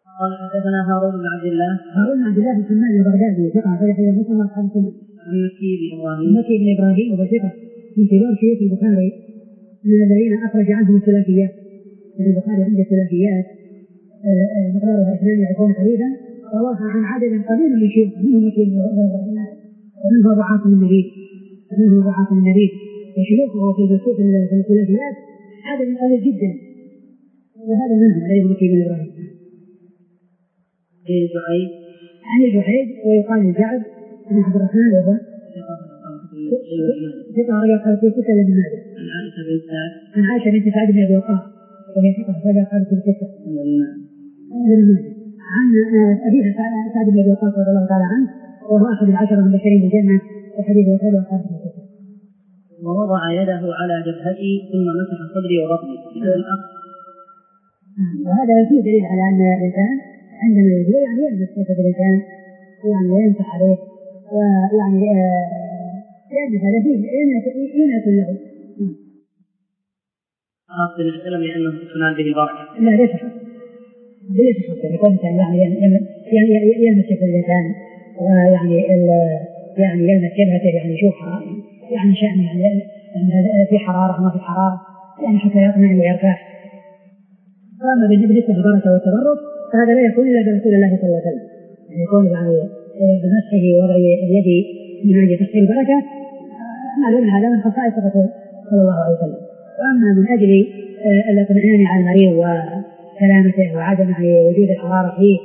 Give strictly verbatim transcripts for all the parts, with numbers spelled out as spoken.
قال حدثنا هارون بن عبد الله هارون بن عبد الله بن سلمان البغدادي ثقة أخرج حديث مسلم وأصحاب السنن. عن مكي بن إبراهيم مكي بن إبراهيم وهو ثقة من كبار شيوخ البخاري من الذين أخرج عنهم الثلاثيات. البخاري عنده ثلاثيات مقدارها اثنين وعشرين حديثا رواها عن عدد قليل من شيوخ منهم مكي بن إبراهيم ومنه أبو عاصم النبيل ومنه أبو عاصم النبيل وشيوخه في الثلاثيات عدد قليل جدا وهذا منهم عليه مكي بن إبراهيم. عن زهير عن جحيد ويقال الجعد بن عبد الرحمن وهو ثقة رجل قال في ستة لابن ماجه. عن عائشة بنت سعد عن عائشة بنت سعد بن أبي وقاص وهي ثقة رجل قال في ستة لابن ماجه. عن أبيها سعد بن أبي وقاص رضي الله تعالى عنه وهو أحد العشرة المبشرين بالجنة وحديثه حلو وقال في ستة. ووضع يده على جبهتي ثم مسح صدري وبطني. وهذا فيه دليل على أن الإنسان عندما يجوع يعني يلبس كيف الإنسان يعني ويمسح عليه ويعني لأن هذا فيه إناث له. خاص بالسلام لأنه تنال به البركة. لا ليس ليس خاص يكون الإنسان يعني يلمس كيف الإنسان ويعني يعني يلمس جبهته يعني يشوفها يعني شأن يعني في حرارة ما في حرارة يعني حتى يطمئن ويرتاح. أما بالنسبة للبركة والتبرك فهذا لا يكون إلا برسول الله صلى الله عليه وسلم يعني يكون يعني بمسحه ووضع اليد من أجل تحصيل البركة معلوم هذا من خصائص الرسول صلى الله عليه وسلم. وأما من أجل الاطمئنان على المريض وسلامته وعدم وجود الحرارة فيه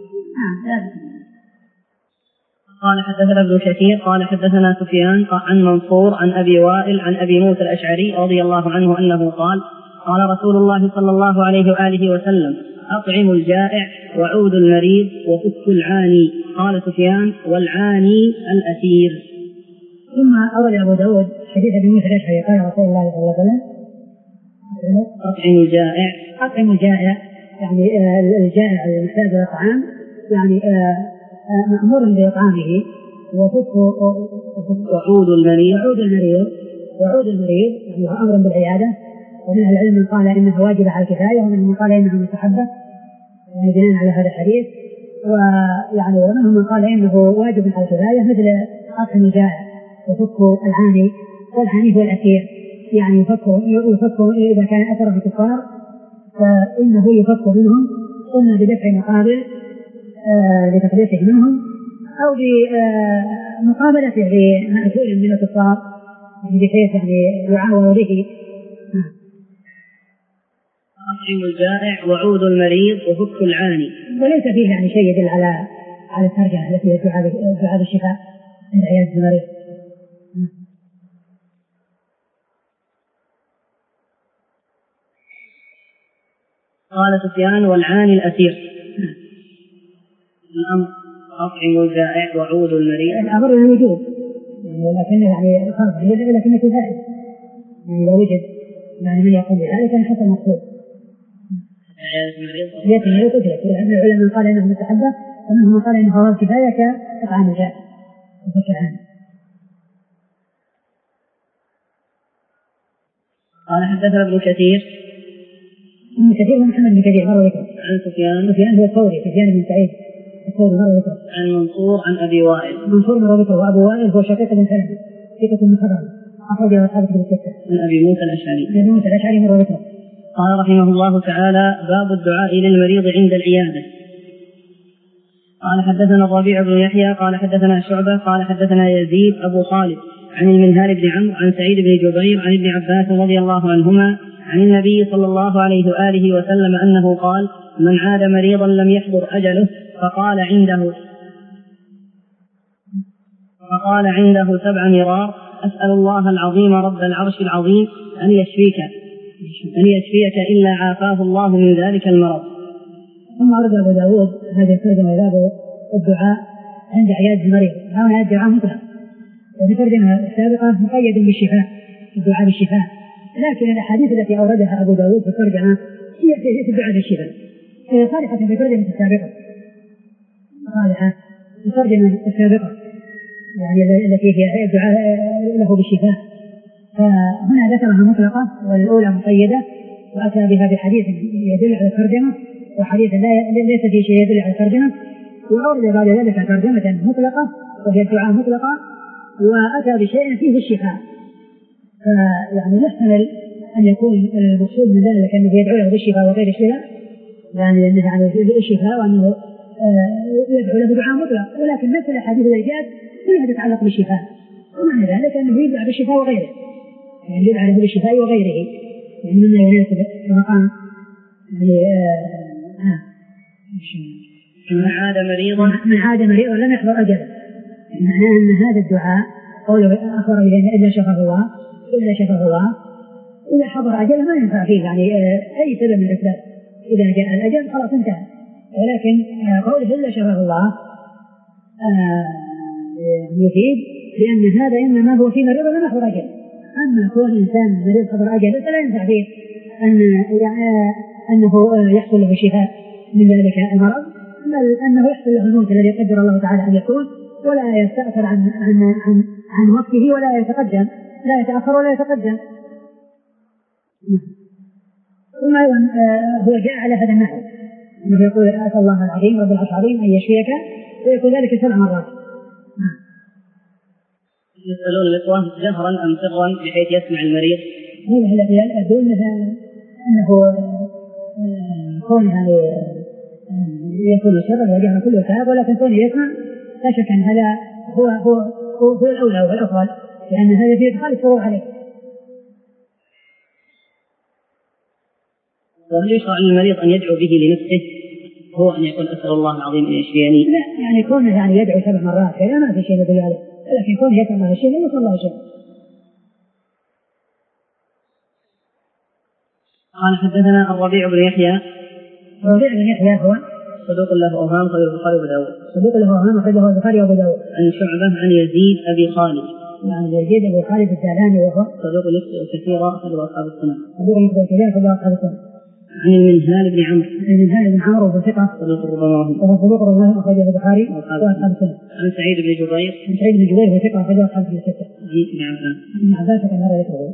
قال حدثنا ابن كثير قال حدثنا سفيان عن منصور عن أبي وائل عن أبي موسى الأشعري رضي الله عنه أنه قال قال رسول الله صلى الله عليه وآله وسلم أطعم الجائع وعود المريض وفك العاني. قال سفيان والعاني الأسير. ثم أورد أبو داود حديث أبي موسى الأشعري قال رسول الله صلى الله عليه وسلم أطعم الجائع أطعم الجائع يعني الجائع المحتاج إلى طعام يعني مأمور بإطعامه وفك وعود المريض وعود المريض وعود المريض يعني أمر بالعيادة. ومن أهل العلم من قال إنها واجبة على الكفاية ومن من قال إنها مستحبة يعني بناء على هذا الحديث. ويعني ومنهم من قال إنه واجب على الكفاية مثل أطعم الجائع وفك العاني. والعاني هو الأسير يعني يفك يفك إذا كان أثر في الكفار فإنه يفك منهم إما بدفع مقابل آه لتخليصه منهم أو بمقابلته بمأثور من الكفار بحيث يعني يعاون به. أطعم الجائع وعود المريض وفك العاني. وليس فيه يعني شيء يدل على على الترجمة التي تعاد الشفاء عند عيادة المريض. قال سفيان والعاني الأسير. الأمر أطعم الجائع وعود المريض. الأمر الوجود ولكن يعني فرض لكن كفاية يعني لو وجد يعني من يقوم بهذا كان حسن مقصود. عيادة المريض عيادة المريض أجرت لأن العلماء قال إنه مستحبة ومنهم قال إنه فرض كفاية كطعام الجائع وفك العاني. قال حدثنا ابن كثير ابن كثير محمد بن كثير مرة ذكره. عن سفيان سفيان هو الثوري سفيان بن سعيد الثوري مرة ذكره. عن منصور عن أبي وائل منصور مرة ذكره. وأبو وائل هو شقيق بن سلمة ثقة مخضرم أخرجه أصحاب كتب الستة. عن أبي موسى الأشعري عن أبي موسى الأشعري مرة ذكره. قال رحمه الله تعالى باب الدعاء للمريض عند العيادة. قال حدثنا الربيع بن يحيى قال حدثنا شعبة قال حدثنا يزيد أبو خالد عن المنهال بن عمرو عن سعيد بن جبير عن ابن عباس رضي الله عنهما عن النبي صلى الله عليه وآله وسلم أنه قال من عاد مريضا لم يحضر أجله فقال عنده فقال عنده سبع مرار أسأل الله العظيم رب العرش العظيم أن يشفيك أن يشفيك إلا عافاه الله من ذلك المرض. ثم أرد أبو داود هذه الترجمة إلى الدعاء عند عيادة المريض. هنا الدعاء مطلق وفي الترجمة السابقة مقيد بالشفاء الدعاء بالشفاء. لكن الأحاديث التي أوردها أبو داود في الترجمة هي في الدعاء بالشفاء صالحة في الترجمة السابقة صالحة في الترجمة السابقة يعني التي هي الدعاء له بالشفاء. فهنا ذكرها مطلقة والأولى مقيدة وأتى بها بحديث يدل على الترجمة وحديث ليس في شيء يدل على الترجمة، وأورد بعد ذلك ترجمة مطلقة وهي الدعاء مطلقة، وأتى بشيء فيه الشفاء. فيعني نحتمل أن يكون المقصود من ذلك أنه يدعو له بالشفاء وغير الشفاء، يعني أنه يعني الشفاء وأنه يدعو له دعاء مطلق، ولكن مثل الحديث الإيجاد كلها تتعلق بالشفاء، ومعنى ذلك أنه يدعى بالشفاء وغيره، يعني يدعى له بالشفاء وغيره، يعني مما يناسب المقام. يعني من عاد مريضا من عاد مريضا لم يحضر أجله، معناه أن هذا الدعاء قوله أخبر إلا شفاه الله إلا شفاه الله، إذا حضر أجله ما ينفع فيه يعني أي سبب من الأسباب، إذا جاء الأجل خلاص انتهى. ولكن قوله إلا شفاه الله يفيد لأن هذا إنما هو في مريض لم يحضر أجله. أما كون إنسان مريض حضر أجله فلا ينفع فيه أن أنه يحصل له الشفاء من ذلك المرض، بل أنه يحصل له الموت الذي قدر الله تعالى أن يكون، ولا يستأخر عن عن عن, عن وقته ولا يتقدم، لا يتأخر ولا يتقدم. ثم أيضا هو جاء على هذا النحو أنه يقول أسأل الله العظيم رب العرش العظيم أن يشفيك، ويقول ذلك سبع مرات. يسألون الإخوان جهرا أم سرا بحيث يسمع المريض؟ هذا الذي يدل أنه كون يعني يكون سرا وجهرا كله ثواب، ولكن كونه يسمع لا شك أن هذا هو هو هو, هو الأولى والأفضل، لأن هذا فيه إدخال السرور عليه. وهل يشرع للمريض أن يدعو به لنفسه هو أن يقول أسأل الله العظيم أن يشفيني؟ لا، يعني كونه يعني يدعو سبع مرات كذا ما في شيء يدل عليه، لكن كونه يسأل الله شيء لا يسأل الله شيء. قال حدثنا الربيع بن يحيى. الربيع بن يحيى هو صدوق له أوهام أخرجه البخاري وأبو داود. صدوق له أوهام أخرجه البخاري وأبو داود. عن شعبة عن يزيد أبي خالد. يعني يزيد أبو خالد الدالاني وهو صدوق يخطئ كثيرا أخرجه أصحاب السنن. صدوق يخطئ كثيرا أخرجه أصحاب السنن. عن المنهال بن عمرو. عن المنهال بن عمرو وهو ثقة. صدوق ربما وهو صدوق ربما أخرجه البخاري وأصحاب السنن. عن سعيد بن جبير. عن سعيد بن جبير وهو ثقة أخرجه أصحاب الستة. عن ابن عباس. ابن عباس كان هذا ذكره.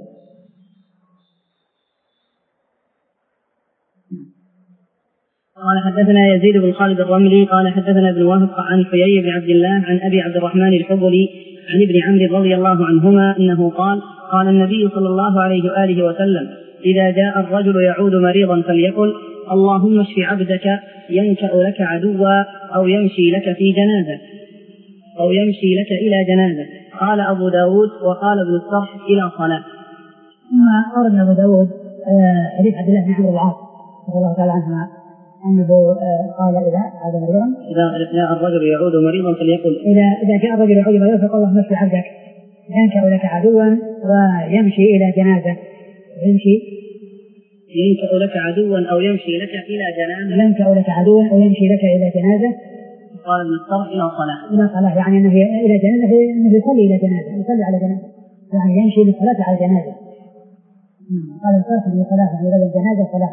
قال حدثنا يزيد بن خالد الرملي قال حدثنا ابن وهب عن حيي بن عبد الله عن أبي عبد الرحمن الحبلي عن ابن عمرو رضي الله عنهما أنه قال قال النبي صلى الله عليه وآله وسلم إذا جاء الرجل يعود مريضا فليقل اللهم اشف عبدك ينكأ لك عدوا أو يمشي لك في جنازة أو يمشي لك إلى جنازة. قال أبو داود وقال ابن الصرح إلى صلاة. ثم أورد أبو داود حديث عبد الله بن عمرو العاص رضي الله تعالى عنهما أنه قال إذا عاد مريضا إذا جاء الرجل يعود مريضا فليقل إذا إذا جاء الرجل يعود مريضا فقال اللهم اشف عبدك ينكأ لك عدوا ويمشي إلى جنازة. يمشي ينكأ لك عدوا أو يمشي لك إلى جنازة. ينكأ لك عدوا أو يمشي لك إلى جنازة. قال ابن الصرح إلى صلاة. إلى صلاة يعني أنه إلى جنازة، أنه يصلي إلى جنازة، يصلي على جنازة، يعني يمشي للصلاة على الجنازة. قال الصرح من صلاة يعني بدل الجنازة صلاة.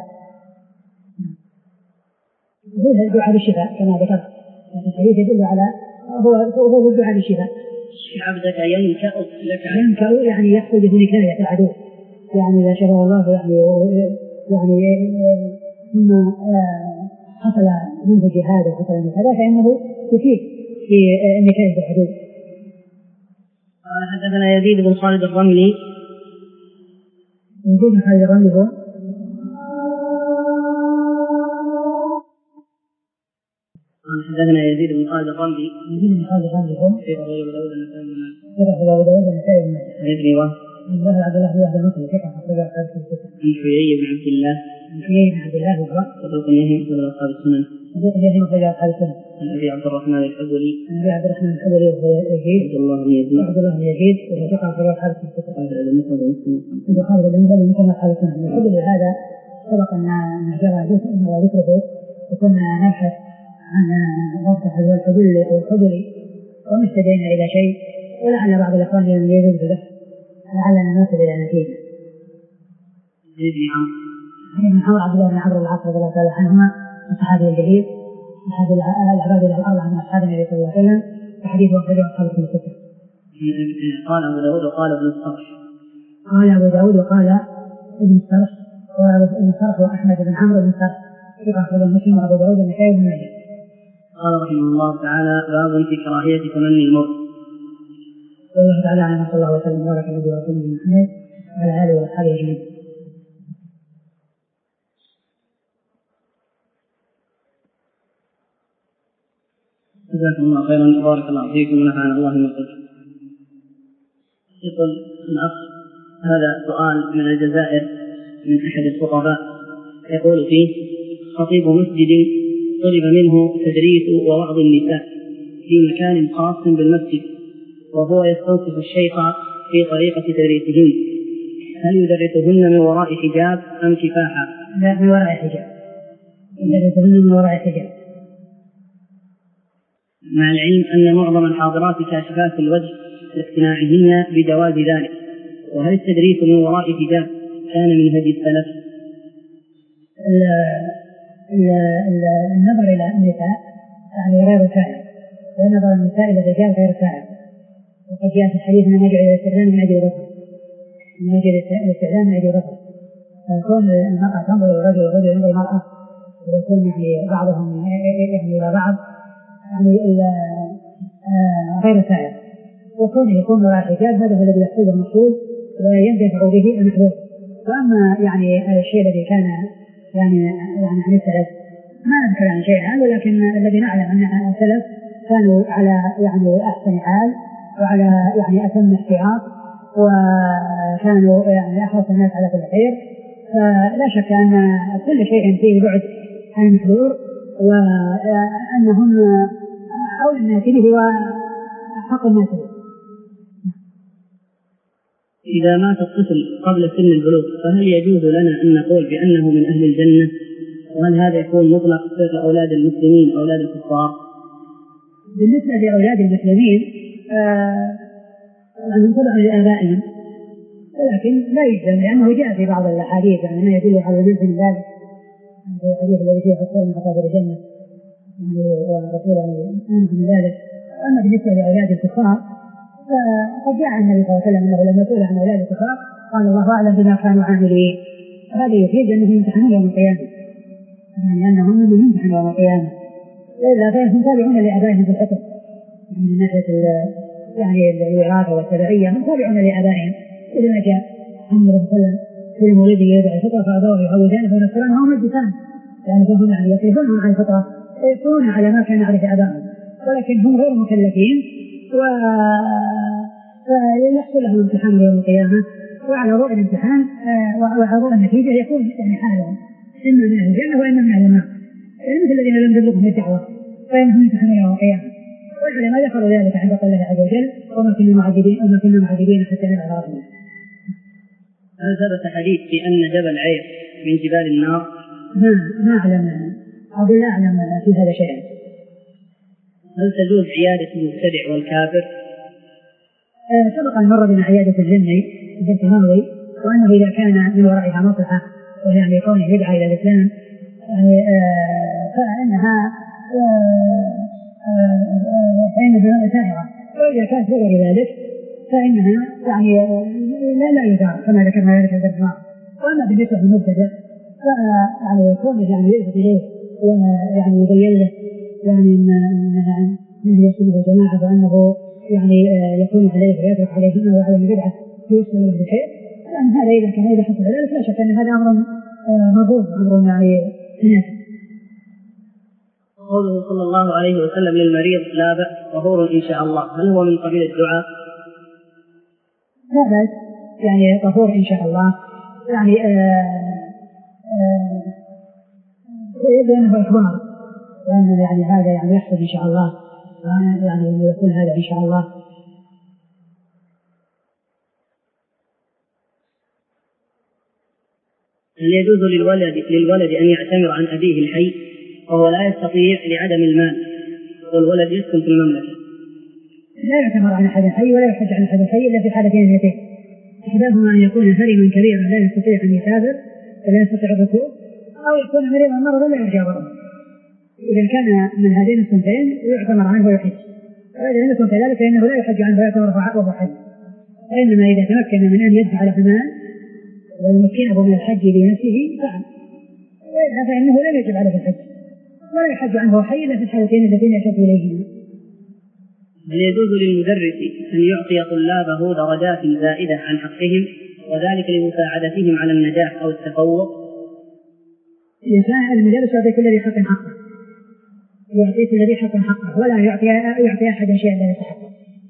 هو الدعاء بالشفاء كما ذكرت، الحديث يدل على هو هو الدعاء بالشفاء. عبدك ينكأ لك ينكأ يعني يحصل به نكاية العدو، يعني إذا شفاه الله يعني يعني ثم حصل منه جهاد وحصل منه كذا فإنه يفيد في نكاية العدو. قال حدثنا يزيد بن خالد الرملي. يزيد بن خالد الرملي هو حدثنا يزيد بن خالد الرملي. يزيد بن خالد الرملي هو في أبو داود النسائي بن ماجه. في أبو داود النسائي بن ماجه. عن ابن وهب. عن ابن عبد الله بن وهب المصري ثقة أخرج أصحاب الستة. عن حيي بن عبد الله. عن حيي بن عبد الله وهو صدوق يهم أخرج أصحاب السنن. صدوق يهم أخرج أصحاب السنن. عن أبي عبد الرحمن الحبلي. عن أبي عبد الرحمن الحبلي وهو يزيد. عبد الله بن يزيد. عبد الله بن يزيد وهو ثقة أخرج أصحاب الستة. قال المفرد ومسلم. البخاري المفرد ومسلم أصحاب السنن. الحبلي هذا سبق أن جرى ذكره وكنا نبحث عن ضبط هو الحبلي أو الحبلي وما استدينا إلى شيء، ولعل بعض الإخوان يجوز له لعلنا نصل إلى نتيجة. ابن عمرو. ابن عمرو عبد الله بن عمرو العاص رضي الله تعالى عنهما الصحابي الجليل أحد العباد الأربعة من أصحاب النبي صلى الله عليه وسلم، وحديثه أخرجه أصحاب الكتب الستة. قال أبو داود وقال ابن الصرح. قال أبو داود وقال ابن الصرح، وابن الصرح هو أحمد بن عمرو بن الصرح ثقة مسلم وأبو داود والنسائي وابن ماجه. قال رحمه الله تعالى: باب في كراهية تمني الموت. والله تعالى على صلى الله وسلم وبارك على نبينا ورسوله محمد وعلى آله وأصحابه أجمعين. جزاكم الله خيرا وبارك الله فيكم ونفعنا الله بما قلتم. يقول الأخ: هذا سؤال من الجزائر من أحد الخطباء، يقول فيه: خطيب مسجد طلب منه تدريس ووعظ النساء في مكان خاص بالمسجد، وهو يستوصف الشيخ في طريقة تدريسهن، هل يدرسهن من وراء حجاب أم كفاحا؟ لا، من وراء حجاب، يدرسهن من وراء حجاب، مع العلم أن معظم الحاضرات كاشفات الوجه لاقتناعهن بجواز ذلك، وهل التدريس من وراء حجاب كان من هدي السلف؟ النظر إلى النساء يعني غير سائر، ونظر النساء إلى الرجال غير سائر، وقد جاء في الحديث أنه يجعل الاستعلام من أجل البصر، أنه يجعل الاستعلام من أجل البصر، فيكون المرأة تنظر إلى الرجل والرجل ينظر إلى المرأة، ويكون يعني بعضهم يعني إلى بعض يعني غير سائر، وكونه يكون وراء حجاب هذا هو الذي يحصل المقصود ويندفع به المحظور. وأما يعني الشيء الذي كان يعني يعني عن السلف ما نذكر عن شيء عنه، ولكن الذي نعلم أن السلف كانوا على يعني أحسن حال وعلى يعني أتم احتياط، وكانوا يعني أحرص الناس على كل خير، فلا شك أن كل شيء فيه بعد عن المحظور، وأنهم أولى الناس به وحق الناس به. إذا مات الطفل قبل سن البلوغ فهل يجوز لنا أن نقول بأنه من أهل الجنة؟ وهل هذا يكون مطلق في أولاد المسلمين أولاد الكفار؟ بالنسبة لأولاد المسلمين أنهم طبعا لآبائهم، ولكن لا يجزم، لأنه جاء في بعض الأحاديث يعني ما يدل على المنع من ذلك، في الحديث الذي فيه حصول من حصاد الجنة يعني ورسول يعني من ذلك. وأما بالنسبة لأولاد الكفار فقد جاء النبي صلى الله عليه وسلم أنه لما سئل عن أولاد الكفار قال: الله أعلم بما كانوا عاملين. هذا يفيد أنهم يمتحنون يوم القيامة، يعني أنهم يمتحنون يوم القيامة، وإلا فهم تابعون لآبائهم في الحكم، يعني من ناحية يعني الوراثة والتبعية هم تابعون لآبائهم. إذا ما جاء النبي صلى الله عليه وسلم في المولد يدعي الفطرة فأبوه يهودان فينصرانه ومجلسان، يعني فهم يعني يصرفونهم عن الفطرة ويكونون على ما كان عليه آبائهم، ولكن هم غير مكلفين، و فيحصل لهم امتحان يوم القيامة، وعلى ضوء الامتحان وعلى ضوء النتيجة يكون يعني حالهم إما من أهل الجنة وإما من أهل النار، يعني مثل الذين لم تبلغهم الدعوة فإنهم يمتحنون يوم القيامة. والعلماء ذكروا ذلك عند قول الله عز وجل: وما كنا معذبين وما كنا معذبين حتى نبعث رسولا. هل ثبت حديث في أن جبل عير من جبال النار؟ ما ما أعلم، أقول لا أعلم في هذا شيئا. هل تجوز عيادة المبتدع والكافر؟ أه سبق أن مر بنا عيادة الذمي في الدرس الماضي، وأنه إذا كان من ورائها مصلحة وهي يعني كونه يدعى إلى الإسلام يعني أه فإنها أه فإنها سائرة، وإذا كانت غير ذلك فإنها يعني لا لا يدار كما ذكرنا ذلك في الدرس الماضي. وأما بالنسبة للمبتدع فيعني يكون يعني يلفت إليه ويعني يبين له يعني أن من يسلم الجماعة وأنه يعني يكون عليه ويترك عليهما وعلى البدعة يوصل له بخير، لأن هذا إذا كان إذا حصل ذلك لا شك أن هذا أمر مرغوب، أمر يعني مناسب. قوله صلى الله عليه وسلم للمريض: لا بأس طهور إن شاء الله، هل هو من قبيل الدعاء؟ لا بأس، يعني طهور إن شاء الله، يعني ويبدو أنه إخبار، وأن يعني هذا يعني يحصل إن شاء الله، يعني يكون هذا إن شاء الله. هل يجوز للولد للولد أن يعتمر عن أبيه الحي وهو لا يستطيع لعدم المال والولد يسكن في المملكة؟ لا يعتمر عن أحد الحي ولا يحج عن أحد الحي إلا في حالتين اثنتين: إحداهما أن يكون هرما كبيرا لا يستطيع أن يسافر ولا يستطيع الركوب، أو يكون مريضا مرضا لا يرجى برا. إذا كان من هذين الصنفين يعتمر عنه ويحج، وإذا لم يكن كذلك فإنه لا يحج عنه ويعتمر وهو حج، وإنما إذا تمكن من أن يدفع له مال ويمكنه من الحج بنفسه فعل، وإلا فإنه لا يجب عليه الحج ولا يحج عنه حي إلا في الحالتين اللتين يشرف إليهما. هل يجوز للمدرس أن يعطي طلابه درجات زائدة عن حقهم وذلك لمساعدتهم على النجاح أو التفوق؟ المدرس يعطي كل ذي حق حقه، يعطي كل ذي حق حقه ولا يعطي يعطي أحدا شيئا لا يستحقه.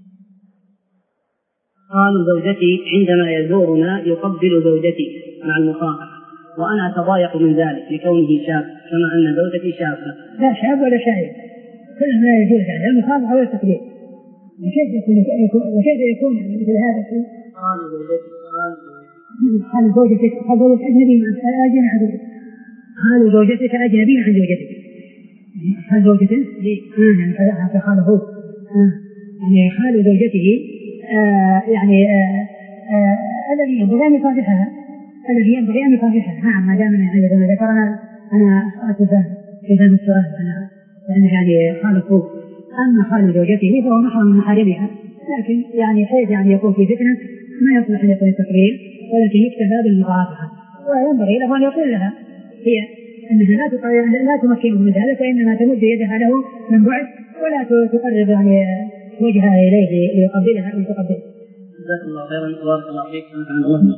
قال زوجتي عندما يزورنا يقبل زوجتي مع المصافحة وأنا أتضايق من ذلك لكونه شاب كما أن زوجتي شابة. لا شاب ولا شايب، كل ما يجوز يعني المصافحة والتقبيل. وكيف يكون وكيف يكون مثل هذا الشيء؟ قال زوجتي قال زوجتك قال زوجتك أجنبي أجنبي عن زوجتك قال زوجتك أجنبي عن زوجتك قال زوجته ليه؟ آه قال هو يعني قال زوجته آه يعني آه آه الذي ينبغي أن يصافحها الذي ينبغي أن يصافحها. نعم ما دام يعني ذكرنا أنا أتفهم في ذا السؤال أنا يعني قال هو. أما خال زوجته فهو محرم من محارمها، لكن يعني حيث يعني يكون في فتنة ما يصلح أن يكون التقرير ولكن يكتفى بالمصافحة. وينبغي له أن يقول لها هي أنها لا لا تمكنه من ذلك وإنما تمد يدها له من بعد ولا تقرب يعني وجهها إليه ليقبلها ويتقبلها. جزاك الله خيرا وبارك الله فيك. الله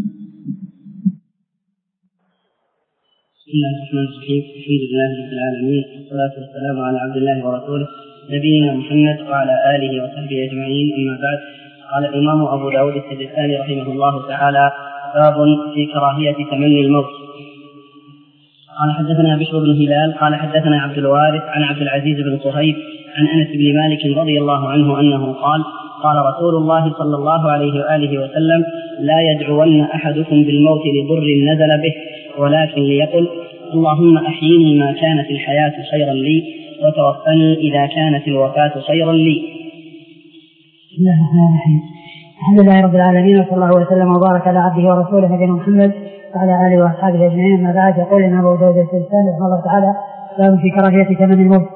بسم الله الرحمن الرحيم. الحمد لله رب العالمين والصلاة والسلام على عبد الله ورسوله نبينا محمد وعلى آله وصحبه أجمعين. أما بعد، قال الإمام أبو داود السجستاني رحمه الله تعالى: باب في كراهية تمني الموت. قال حدثنا بشر بن هلال قال حدثنا عبد الوارث عن عبد العزيز بن صهيب عن أنس بن مالك رضي الله عنه أنه قال: قال رسول الله صلى الله عليه وآله وسلم: لا يدعون أحدكم بالموت لضر نزل به، ولكن ليقل: اللهم أحيني ما كانت الحياة خيرا لي، وتوفني إذا كانت الوفاة خيرا لي. بسم الله الرحمن الرحيم. الحمد لله رب العالمين، وصلى الله وسلم وبارك على عبده ورسوله نبينا محمد وعلى آله وأصحابه أجمعين. أما بعد، يقول لنا أبو داود السجستاني رحمه الله تعالى: باب في كراهية تمني الموت.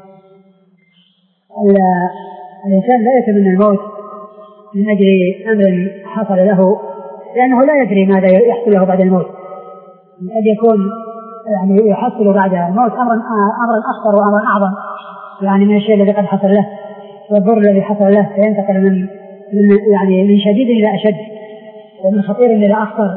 الإنسان لا يتمنى الموت من أجل أمر حصل له، لأنه لا يدري ماذا يحصل له بعد الموت. قد يكون يعني يحصل بعد الموت أمرا أمرا أخطر وأمرا أعظم يعني من الشيء الذي قد حصل له والضر الذي حصل له، فينتقل من من يعني من شديد إلى أشد ومن خطير إلى أخطر.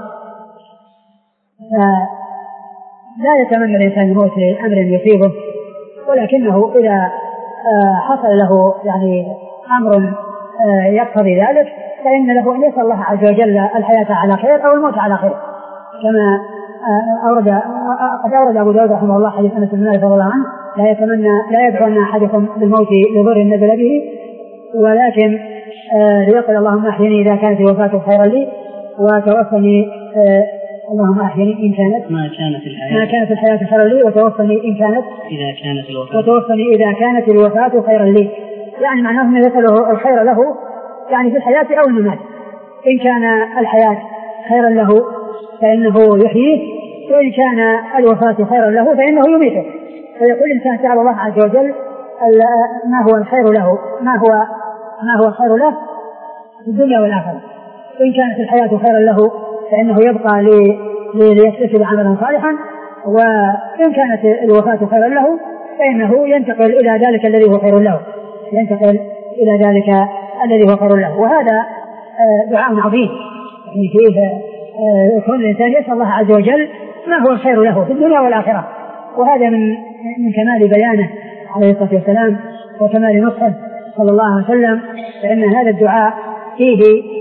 فلا يتمنى الإنسان الموت لأمر يصيبه، ولكنه إذا حصل له يعني أمر يقتضي ذلك فإن له أن يسأل الله عز وجل الحياة على خير أو الموت على خير، كما أورد قد أورد أبو داود رحمه الله حديث أنس بن مالك رضي الله عنه: لا يتمنى لا يدعون أحدكم بالموت لضر نزل به، ولكن ليقل اللهم أحيني إذا كانت الوفاة خيرا لي، وتوفني اللهم أحيني إن كانت ما كانت الحياة ما كانت الحياة خيرا لي، وتوفني إن كانت إذا كانت الوفاة وتوفني إذا كانت الوفاة خيرا لي. يعني معناه أن يسأله الخير له يعني في الحياة أو الممات. إن كان الحياة خيرا له فإنه يحييه، وإن كان الوفاة خيرا له فإنه يميته. فيقول الإنسان سأل الله عز وجل ما هو الخير له ما هو ما هو الخير له في الدنيا والآخرة. إن كانت الحياة خيرا له فإنه يبقى ليكتسب عملا صالحا، وإن كانت الوفاة خيرا له فإنه ينتقل إلى ذلك الذي هو خير له ينتقل إلى ذلك الذي هو خير له. وهذا دعاء عظيم يعني فيه كل الإنسان يسأل الله عز وجل ما هو الخير له في الدنيا والآخرة، وهذا من من كمال بيانه عليه الصلاة والسلام وكمال نصحه صلى الله عليه وسلم. فإن هذا الدعاء فيه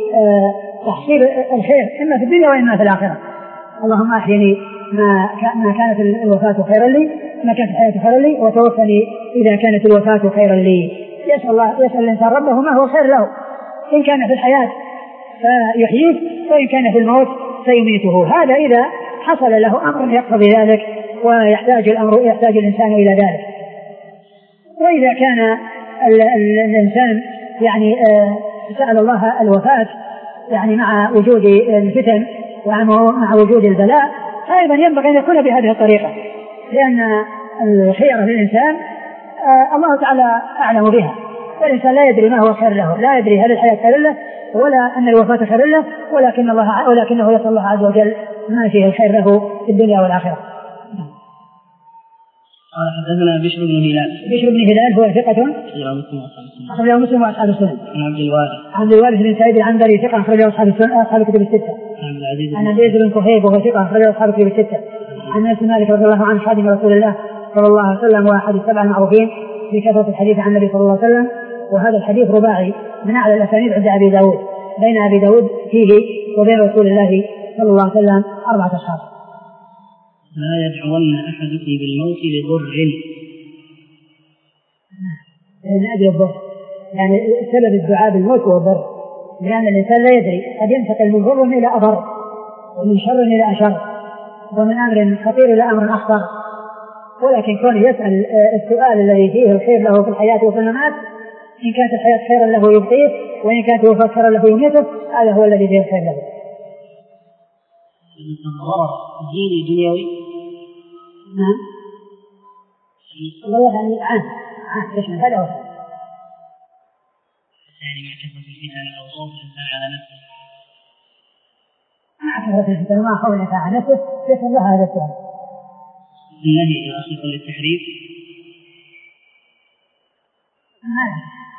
تحصيل الخير إما في الدنيا وإما في الآخرة. اللهم أحيني ما ما كانت الوفاة خيرا لي ما كانت الحياة خيرا لي، وتوفني إذا كانت الوفاة خيرا لي. يسأل الله يسأل الإنسان ربه ما هو خير له، إن كان في الحياة فيحييه، وإن كان في الموت فيميته. هذا إذا حصل له أمر يقتضي ذلك ويحتاج الأمر يحتاج الإنسان إلى ذلك. وإذا كان ال ال الإنسان يعني آه سأل الله الوفاة يعني مع وجود الفتن ومع وجود البلاء، أيضا ينبغي أن يكون بهذه الطريقة، لأن الخير للإنسان آه الله تعالى أعلم بها، والإنسان لا يدري ما هو خير له، لا يدري هل الحياة خير له ولا أن الوفاة خير له، ولكن الله ولكنه يسأل الله عز وجل ما فيه الخير له في الدنيا والآخرة. قال حدثنا بشر بن هلال. بشر بن هلال هو ثقة أخرج له مسلم وأصحاب السنن. عن عبد الوارث. عبد الوارث بن سعيد العنبري ثقة أخرج له أصحاب السنن أصحاب الكتب الستة. عن عبد العزيز بن كهيب وهو ثقة أخرج له أصحاب الكتب الستة. عن أنس بن مالك رضي الله عنه خادم رسول الله صلى الله عليه وسلم وأحد السبع المعروفين بكثرة الحديث عن النبي صلى الله عليه وسلم. وهذا الحديث رباعي من أعلى الأسانيد عند أبي داود، بين أبي داود فيه وبين رسول الله صلى الله عليه وسلم أربعة أشخاص. لا يدعون أحدكم بالموت لضر. من أجل الضر، يعني سبب الدعاء بالموت هو الضر، لأن الإنسان لا يدري قد ينتقل من ضر إلى أضر ومن شر إلى أشر ومن أمر خطير إلى أمر أخطر. ولكن كونه يسأل السؤال الذي فيه الخير له في الحياة وفي الممات، إن كانت الحياة خيرا له يبقيه وإن كانت الوفاة خيرا له يميته، هذا هو الذي فيه الخير له. الضرر ديني دنيوي. نعم. والله يعني عام عام يشمل هذا وهذا. يعني مع كثرة الفتن أو خوف الإنسان على نفسه. مع كثرة الفتن وما خوف الإنسان على نفسه يشمل له هذا السؤال. النهي إلى صفة للتحريف. نعم.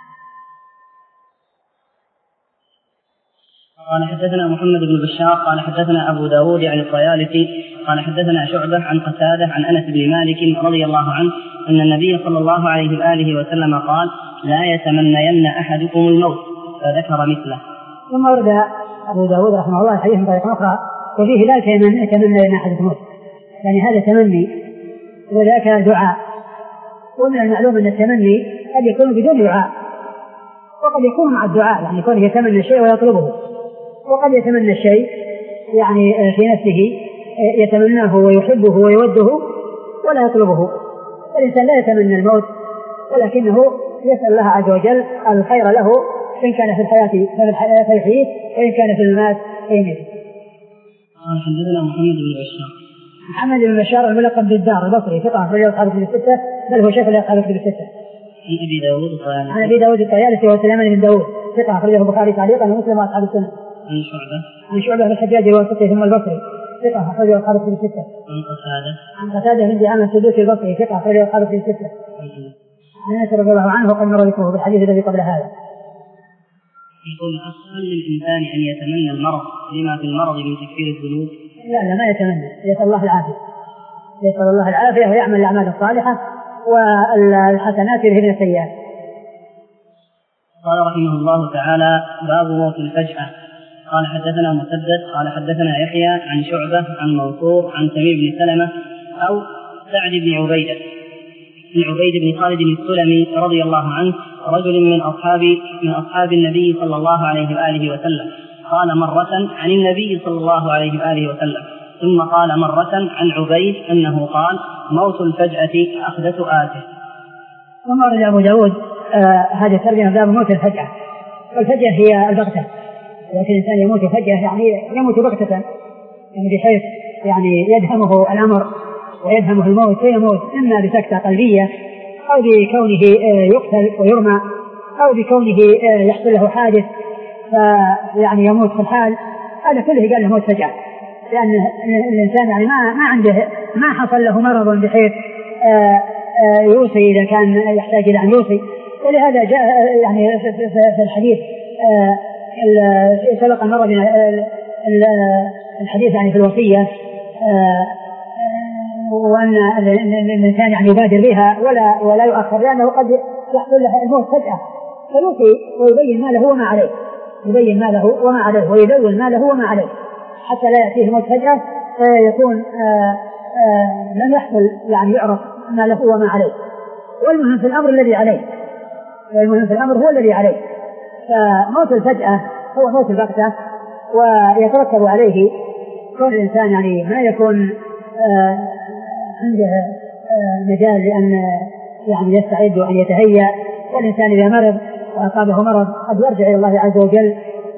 قال حدثنا محمد بن بشار قال حدثنا أبو داود عن الطيالسي قال حدثنا شعبة عن قتادة عن أنس بن مالك رضي الله عنه أن النبي صلى الله عليه وآله وسلم قال لا يتمنين أحدكم الموت، فذكر مثله. ثم ورد أبو داود رحمه الله حديث من طريق أخرى وفيه لا يتمنين أحدكم الموت، يعني هذا تمني وذاك دعاء. ومن المعلوم أن التمني قد يكون بدون دعاء وقد يكون مع الدعاء، يعني يكون يتمنى الشيء ويطلبه، وقد يتمنى الشيء يعني في نفسه يتمناه ويحبه ويوده ولا يطلبه. الإنسان لا يتمنى الموت ولكنه يسأل الله عز وجل الخير له، إن كان في الحياة فيحييه وإن كان في الممات فيميته. قال حدثنا محمد بن بشار. محمد بن بشار الملقب بالدار البصري ثقة أخرج له أصحاب الكتب الستة، بل هو شيخ لأصحاب الكتب الستة. عن أبي داود الطيالسي. عن أبي داود الطيالسي وسليمان بن داود ثقة أخرجه البخاري تعليقا ومسلم وأصحاب السنة. عن شعبة. عن شعبة بن الحجاج الواسطي ثم البصري ثقة أخرجه أصحاب الكتب الستة. عن قتادة. عن قتادة بن دعامة السدوسي البصري ثقة أخرجه أصحاب الكتب الستة. عن أنس رضي الله عنه وقد مر ذكره بالحديث الذي قبل هذا. يقول أصل للإنسان أن يتمنى المرض لما في المرض من تكفير الذنوب. لا لا ما يتمنى، يسأل الله العافية، يسأل الله العافية ويعمل الأعمال الصالحة والحسنات يذهبن السيئات. قال رحمه الله تعالى باب موت الفجأة. قال حدثنا مسدد قال حدثنا يحيى عن شعبة عن منصور عن تميم بن سلمة أو سعد بن عبيدة بن عبيد بن خالد السلمي رضي الله عنه رجل من أصحاب من أصحاب النبي صلى الله عليه وآله وسلم قال مرة عن النبي صلى الله عليه وآله وسلم ثم قال مرة عن عبيد أنه قال موت الفجأة أخذة آته. ثم ورد أبو داود آه هذه الترجمة باب موت الفجأة. والفجأة هي البغتة، لكن الإنسان يموت فجأة يعني يموت بغتة، يعني بحيث يعني يدهمه الأمر ويدهمه الموت فيموت إما بسكتة قلبية أو بكونه آه يقتل ويرمى أو بكونه آه يحصل له حادث فيعني يموت في الحال. هذا كله قال له موت فجأة، لأن الإنسان يعني ما ما عنده ما حصل له مرض بحيث آه آه يوصي إذا كان يحتاج إلى أن يوصي. ولهذا جاء يعني في الحديث آه سبق مرة من الحديث يعني في الوصية آه وأن الإنسان يعني يبادر بها ولا ولا يؤخر، لأنه قد يحصل له الموت فجأة فيوصي ويبين ما له وما عليه، يبين ما له وما عليه ويدون ما له وما عليه حتى لا يأتيه الموت فجأة فيكون آه آه لم يحصل يعني يعرف ما له وما عليه. والمهم في الأمر الذي عليه، والمهم في الأمر هو الذي عليه. فموت الفجأة هو موت البغتة، ويترتب عليه كون الإنسان يعني ما يكون آه عنده آه مجال لأن يعني يستعد وأن يتهيأ. والإنسان إذا مرض وأصابه مرض قد يرجع إلى الله عز وجل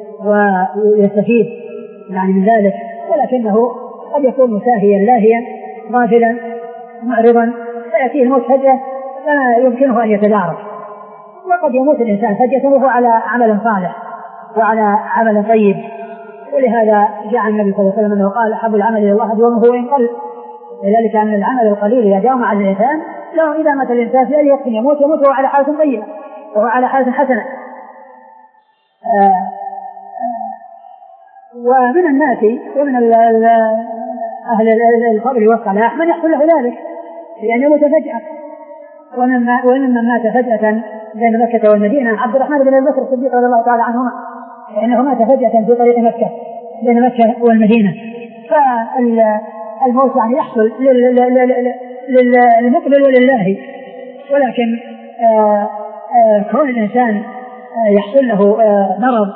ويستفيد يعني من ذلك، ولكنه قد يكون مساهيا لاهيا غافلا معرضا فيأتيه الموت فجأة لا يمكنه أن يتدارك. وقد يموت الإنسان فجأة وهو على عمل صالح وعلى عمل طيب. ولهذا جاء النبي صلى الله عليه وسلم أنه قال أحب العمل إلى الله أدومه وإن قل، لذلك أن العمل القليل إذا داوم على الإنسان له إذا مات الإنسان في أي وقت يموت يموت وهو على حالة طيبة وهو على حالة حسنة. ومن الناس ومن أهل الفضل والصلاح من يحصل له ذلك لأن يموت فجأة. وممن مات فجأة بين مكة والمدينة عبد الرحمن بن أبي بكر الصديق رضي الله تعالى عنهما، لأنه مات فجأة في طريق مكة بين مكة والمدينة. فالموت يعني يحصل للمقبل ولله، ولكن آآ آآ كون الإنسان يحصل له مرض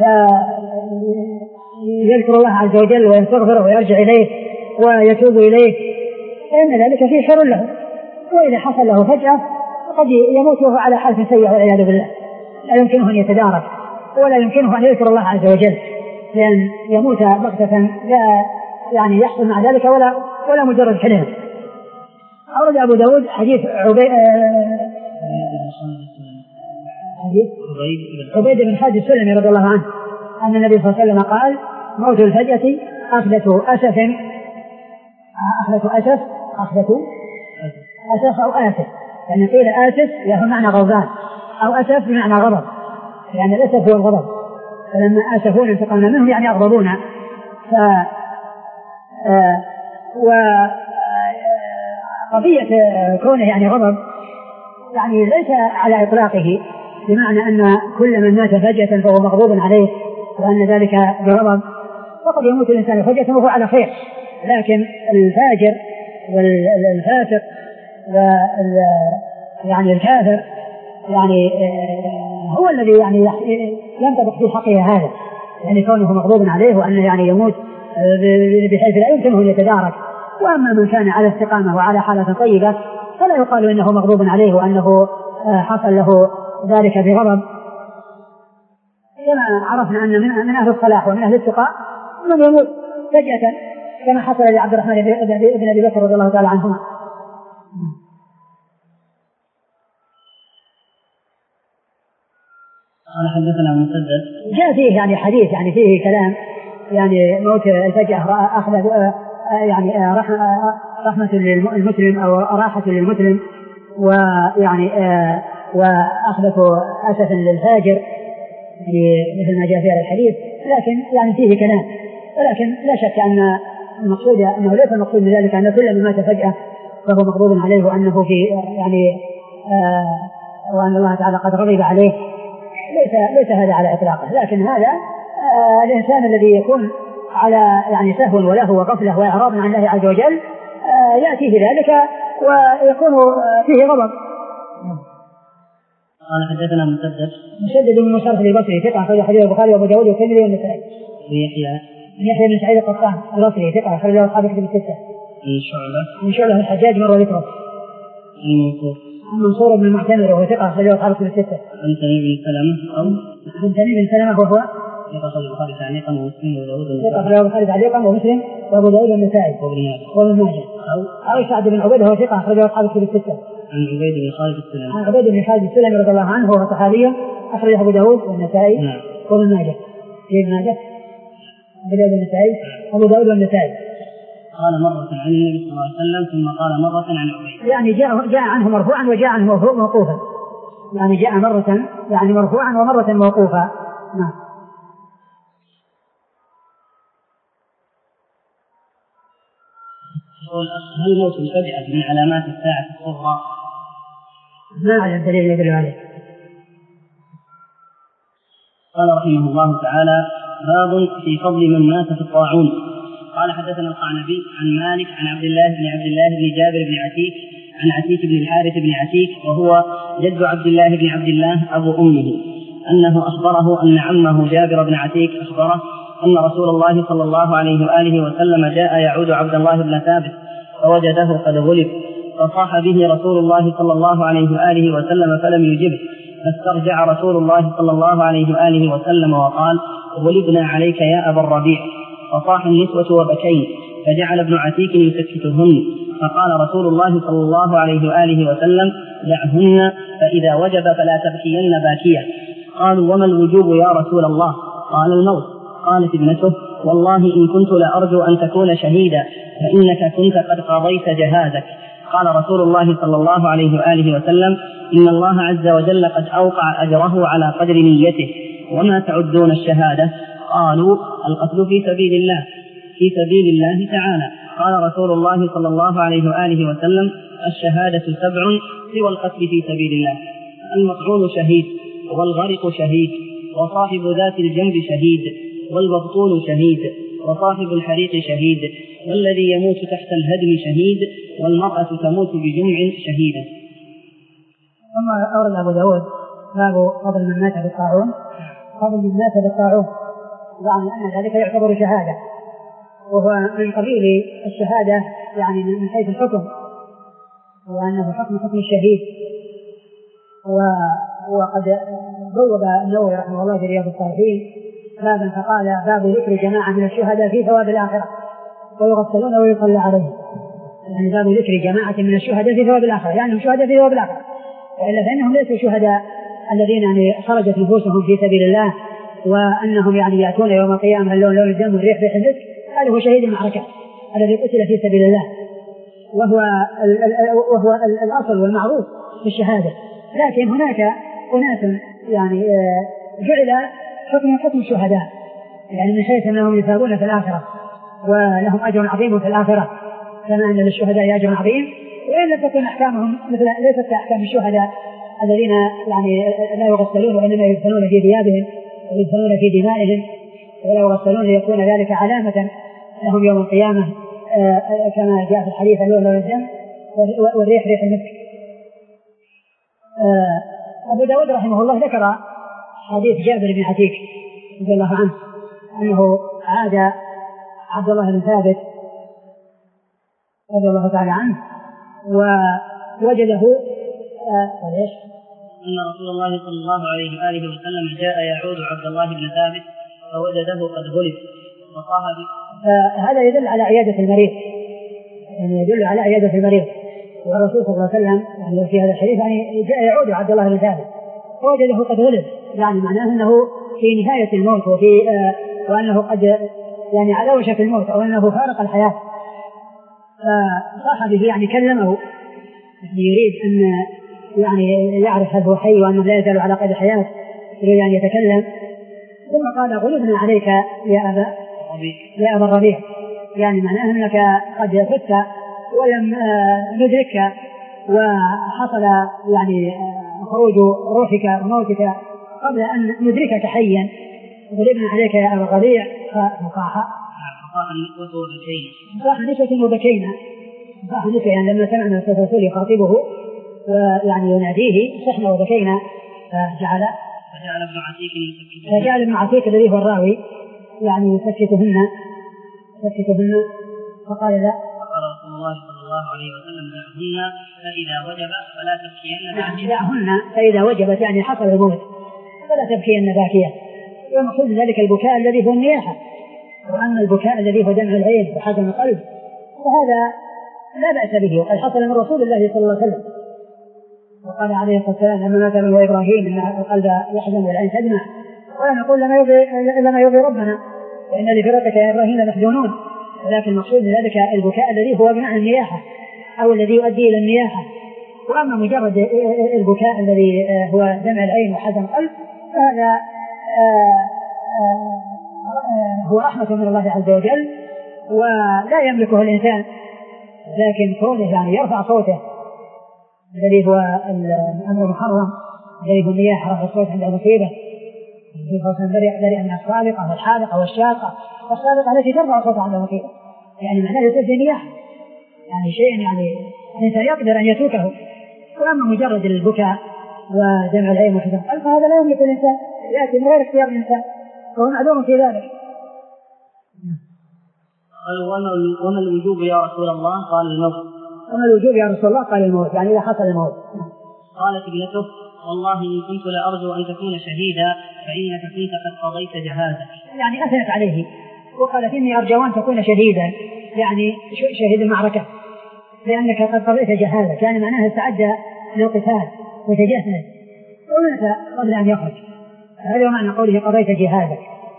يذكر الله عز وجل ويستغفره ويرجع إليه ويتوب إليه فإن ذلك فيه شر له. وإذا حصل له فجأة قد يموت وهو على حالة سيئة والعياذ بالله، لا يمكنه أن يتدارك ولا يمكنه أن يذكر الله عز وجل، لأن يموت بغتة لا يعني يحصل مع ذلك ولا ولا مجرد كلام. أورد أبو داود حديث عبيد عبيد بن خالد السلمي رضي الله عنه أن النبي صلى الله عليه وسلم قال: موت الفجأة أخذة أسف أخذة أسف أخذة أسف أو آسف، يعني قيل آسف له معنى غضبان أو أسف بمعنى غضب، يعني الأسف هو الغضب، فلما آسفون انتقمنا منهم يعني أغضبون. ف آه وقضية كونه يعني غضب يعني ليس على إطلاقه، بمعنى أن كل من مات فجأة فهو مغضوب عليه وأن ذلك بغضب، وقد يموت الإنسان فجأة وهو على خير. لكن الفاجر والفاسق يعني الكافر يعني هو الذي يعني ينطبق في حقه هذا، يعني كونه مغضوب عليه وأنه يعني يموت بحيث لا يمكنه أن يتدارك. وأما من كان على استقامة وعلى حالة طيبة فلا يقال إنه مغضوب عليه وأنه حصل له ذلك بغضب، كما عرفنا أن من أهل الصلاح ومن أهل التقاء من يموت فجأة كما حصل لعبد الرحمن بن أبي بكر رضي الله تعالى عنهما. قال حدثنا مسدد. جاء فيه يعني حديث يعني فيه كلام يعني موت الفجأة أخذ يعني رحمة للمسلم أو راحة للمسلم، ويعني وأخذة أسف للفاجر مثل ما جاء في هذا الحديث، لكن يعني فيه كلام. ولكن لا شك أن المقصود أنه ليس المقصود بذلك أن كل من مات فجأة فهو مغضوب عليه وأنه في يعني آه وأن الله تعالى قد غضب عليه، ليس ليس هذا على إطلاقه. لكن هذا آه الإنسان الذي يكون على يعني سهو وله وغفلة وإعراض عن الله عز وجل آه يأتي بذلك ويكون فيه غضب. قال حدثنا مسدد مسدد من مصرف البصري ثقة أخرجه حديث البخاري وأبو داود والترمذي والنسائي. يحيى يحيى بن سعيد القطان البصري ثقة أخرجه أصحاب الكتب الستة. من شعبة من شعبة الحجاج مرة ذكره. المنصور منصور بن المعتمر وهو ثقة أخرجه أصحاب الكتب الستة. عن تميم بن سلمة أو عن تميم بن سلمة وهو ثقة أخرجه البخاري تعليقا ومسلم وداود ثقة أخرجه البخاري تعليقا ومسلم وأبو داود والنسائي وابن ماجه. أو أو سعد بن عبيد وهو ثقة أخرجه أصحاب الكتب الستة. عن عبيد بن خالد السلمي عن عبيد بن خالد السلمي رضي الله عنه وهو صحابي أخرجه أبو داود والنسائي نعم وابن ماجه. ابن ماجه أبو داود والنسائي أبو داود والنسائي. قال مرة عن النبي صلى الله عليه وسلم ثم قال مرة عن عبيد، يعني جاء جاء عنه مرفوعا وجاء عنه موقوفا، يعني جاء مرة يعني مرفوعا ومرة موقوفا. نعم. هل موت الفجأة من علامات الساعة الصغرى؟ ما على الدليل يدل عليه. قال رحمه الله تعالى: باب في فضل من مات في الطاعون. قال حدثنا القعنبي عن مالك عن عبد الله بن عبد الله بن جابر بن عتيك عن عتيك بن الحارث بن عتيك وهو جد عبد الله بن عبد الله أبو أمه أنه أخبره أن عمه جابر بن عتيك أخبره أن رسول الله صلى الله عليه وآله وسلم جاء يعود عبد الله بن ثابت فوجده قد غلب، فصاح به رسول الله صلى الله عليه وآله وسلم فلم يجبه، فاسترجع رسول الله صلى الله عليه وآله وسلم وقال: غلبنا عليك يا أبا الربيع. فصاح النسوة وبكين، فجعل ابن عتيك يسكتهن، فقال رسول الله صلى الله عليه وآله وسلم: دعهن فإذا وجب فلا تبكين باكية. قالوا: وما الوجوب يا رسول الله؟ قال: الموت. قالت ابنته: والله إن كنت لأرجو أن تكون شهيدا فإنك كنت قد قضيت جهازك. قال رسول الله صلى الله عليه وآله وسلم: إن الله عز وجل قد أوقع أجره على قدر نيته، وما تعدون الشهادة؟ قالوا: القتل في سبيل الله، في سبيل الله تعالى. قال رسول الله صلى الله عليه وآله وسلم: الشهادة سبع سوى القتل في سبيل الله: المطعون شهيد، والغرق شهيد، وصاحب ذات الجنب شهيد، والمبطون شهيد، وصاحب الحريق شهيد، والذي يموت تحت الهدم شهيد، والمرأة تموت بجمع شهيدا. ثم أورد أبو داود باب فضل من مات بالطاعون. فضل من مات بالطاعون يعني أن ذلك يعتبر شهادة، وهو من قبيل الشهادة يعني من حيث الحكم، وأنه حكم حكم الشهيد. وقد بوب النووي رحمه الله في رياض الصالحين بابا فقال: باب ذكر جماعة من الشهداء في ثواب الآخرة ويغسلون ويصلى عليهم. يعني باب ذكر جماعة من الشهداء في ثواب الآخرة، يعني هم شهداء في ثواب الآخرة، وإلا فإنهم ليسوا شهداء الذين يعني خرجت نفوسهم في سبيل الله وأنهم يعني يأتون يوم القيامة اللون لون الدم والريح ريح المسك. هذا هو شهيد المعركة الذي قتل في سبيل الله، وهو ال ال وهو ال الأصل والمعروف في الشهادة. لكن هناك أناس يعني جعل حكم حكم الشهداء، يعني من حيث أنهم يثابون في الآخرة ولهم أجر عظيم في الآخرة، كما أن للشهداء أجر عظيم، وإن لم تكن أحكامهم مثل ليست كأحكام الشهداء الذين يعني لا يغسلون وإنما يدفنون في ثيابهم ويدفنون في دمائهم، ولا يغسلون ليكون ذلك علامة لهم يوم القيامة كما جاء في الحديث: اللون لون الدم والريح ريح المسك. أبو داود رحمه الله ذكر حديث جابر بن عتيك رضي الله عنه أنه عاد عبد الله بن ثابت رضي الله تعالى عنه ووجده وليش أن رسول الله صلى الله عليه وآله وسلم جاء يعود عبد الله بن ثابت فوجده قد غلب وصاح به. فهذا يدل على عيادة المريض، يعني يدل على عيادة المريض. والرسول صلى الله عليه وسلم يعني في هذا الحديث يعني جاء يعود عبد الله بن ثابت فوجده قد غلب، يعني معناه أنه في نهاية الموت وفي آه وأنه قد يعني على وشك الموت أو أنه فارق الحياة. فصاح به يعني كلمه، يعني يريد أن يعني يعرف هل هو حي وأنه لا يزال على قيد الحياة، يريد أن يتكلم. ثم قال: غلبنا عليك يا أبا يا أبا الربيع، يعني معناه أنك قد فت ولم ندركك وحصل يعني خروج روحك وموتك قبل أن ندركك حيا. غلبنا عليك يا أبا الربيع. فصاح صاح نسوة وبكينا. صاح نسوة يعني لما سمعنا الرسول يخاطبه ويعني يناديه صحنا وبكينا. فجعل فجعل ابن عتيك يسكتهن فجعل ابن عتيك الذي هو الراوي يعني يسكتهن يسكتهن فقال: لا. فقال رسول الله صلى الله عليه وسلم: دعهن فإذا وجب فلا تبكين باكية. دعهن فإذا وجبت يعني حصل الموت فلا تبكين باكية. ومقصود ذلك البكاء الذي هو النياحة، وأما البكاء الذي هو دمع العين وحزن القلب فهذا لا بأس به، وقد حصل من رسول الله صلى الله عليه وسلم. وقال عليه الصلاة والسلام: لما مات ابنه إبراهيم إن القلب يحزن والعين تدمع، ولا نقول لما يرضي لما يرضي ربنا، وإن لفرقك يا إبراهيم لمحزونون. ولكن المقصود ذلك البكاء الذي هو بمعنى النياحة أو الذي يؤدي إلى النياحة. وأما مجرد البكاء الذي هو دمع العين وحزن القلب فهذا هو رحمة من الله عز وجل ولا يملكه الإنسان، لكن كونه يعني يرفع صوته الذي هو الأمر المحرم الذي هو النياحة، رفع الصوت عند المصيبة، برئ من الصادقة والحاذقة والشاقة. والصادقة التي ترفع صوتها عند المصيبة يعني معناه يصير نياحة، يعني شيء يعني الإنسان يقدر أن يتركه. وأما مجرد البكاء ودمع العين وحزن القلب فهذا لا يملك الإنسان، يأتي من غير اختيار الإنسان وهو معذور في ذلك. وما الوجوب يا رسول الله؟ قال: الموت. وما الوجوب يا رسول الله؟ قال: الموت، يعني إذا حصل الموت. قالت ابنته: والله إن كنت لأرجو أن تكون شهيدا فإنك كنت قد قضيت جهازك. يعني أثنت عليه وقالت: إني أرجو أن تكون شهيدا، يعني شهيد المعركة، لأنك قد قضيت جهازك، يعني معناه استعد للقتال وتجهز ومات قبل أن يخرج. هذا معنى قوله قضيت جهازك.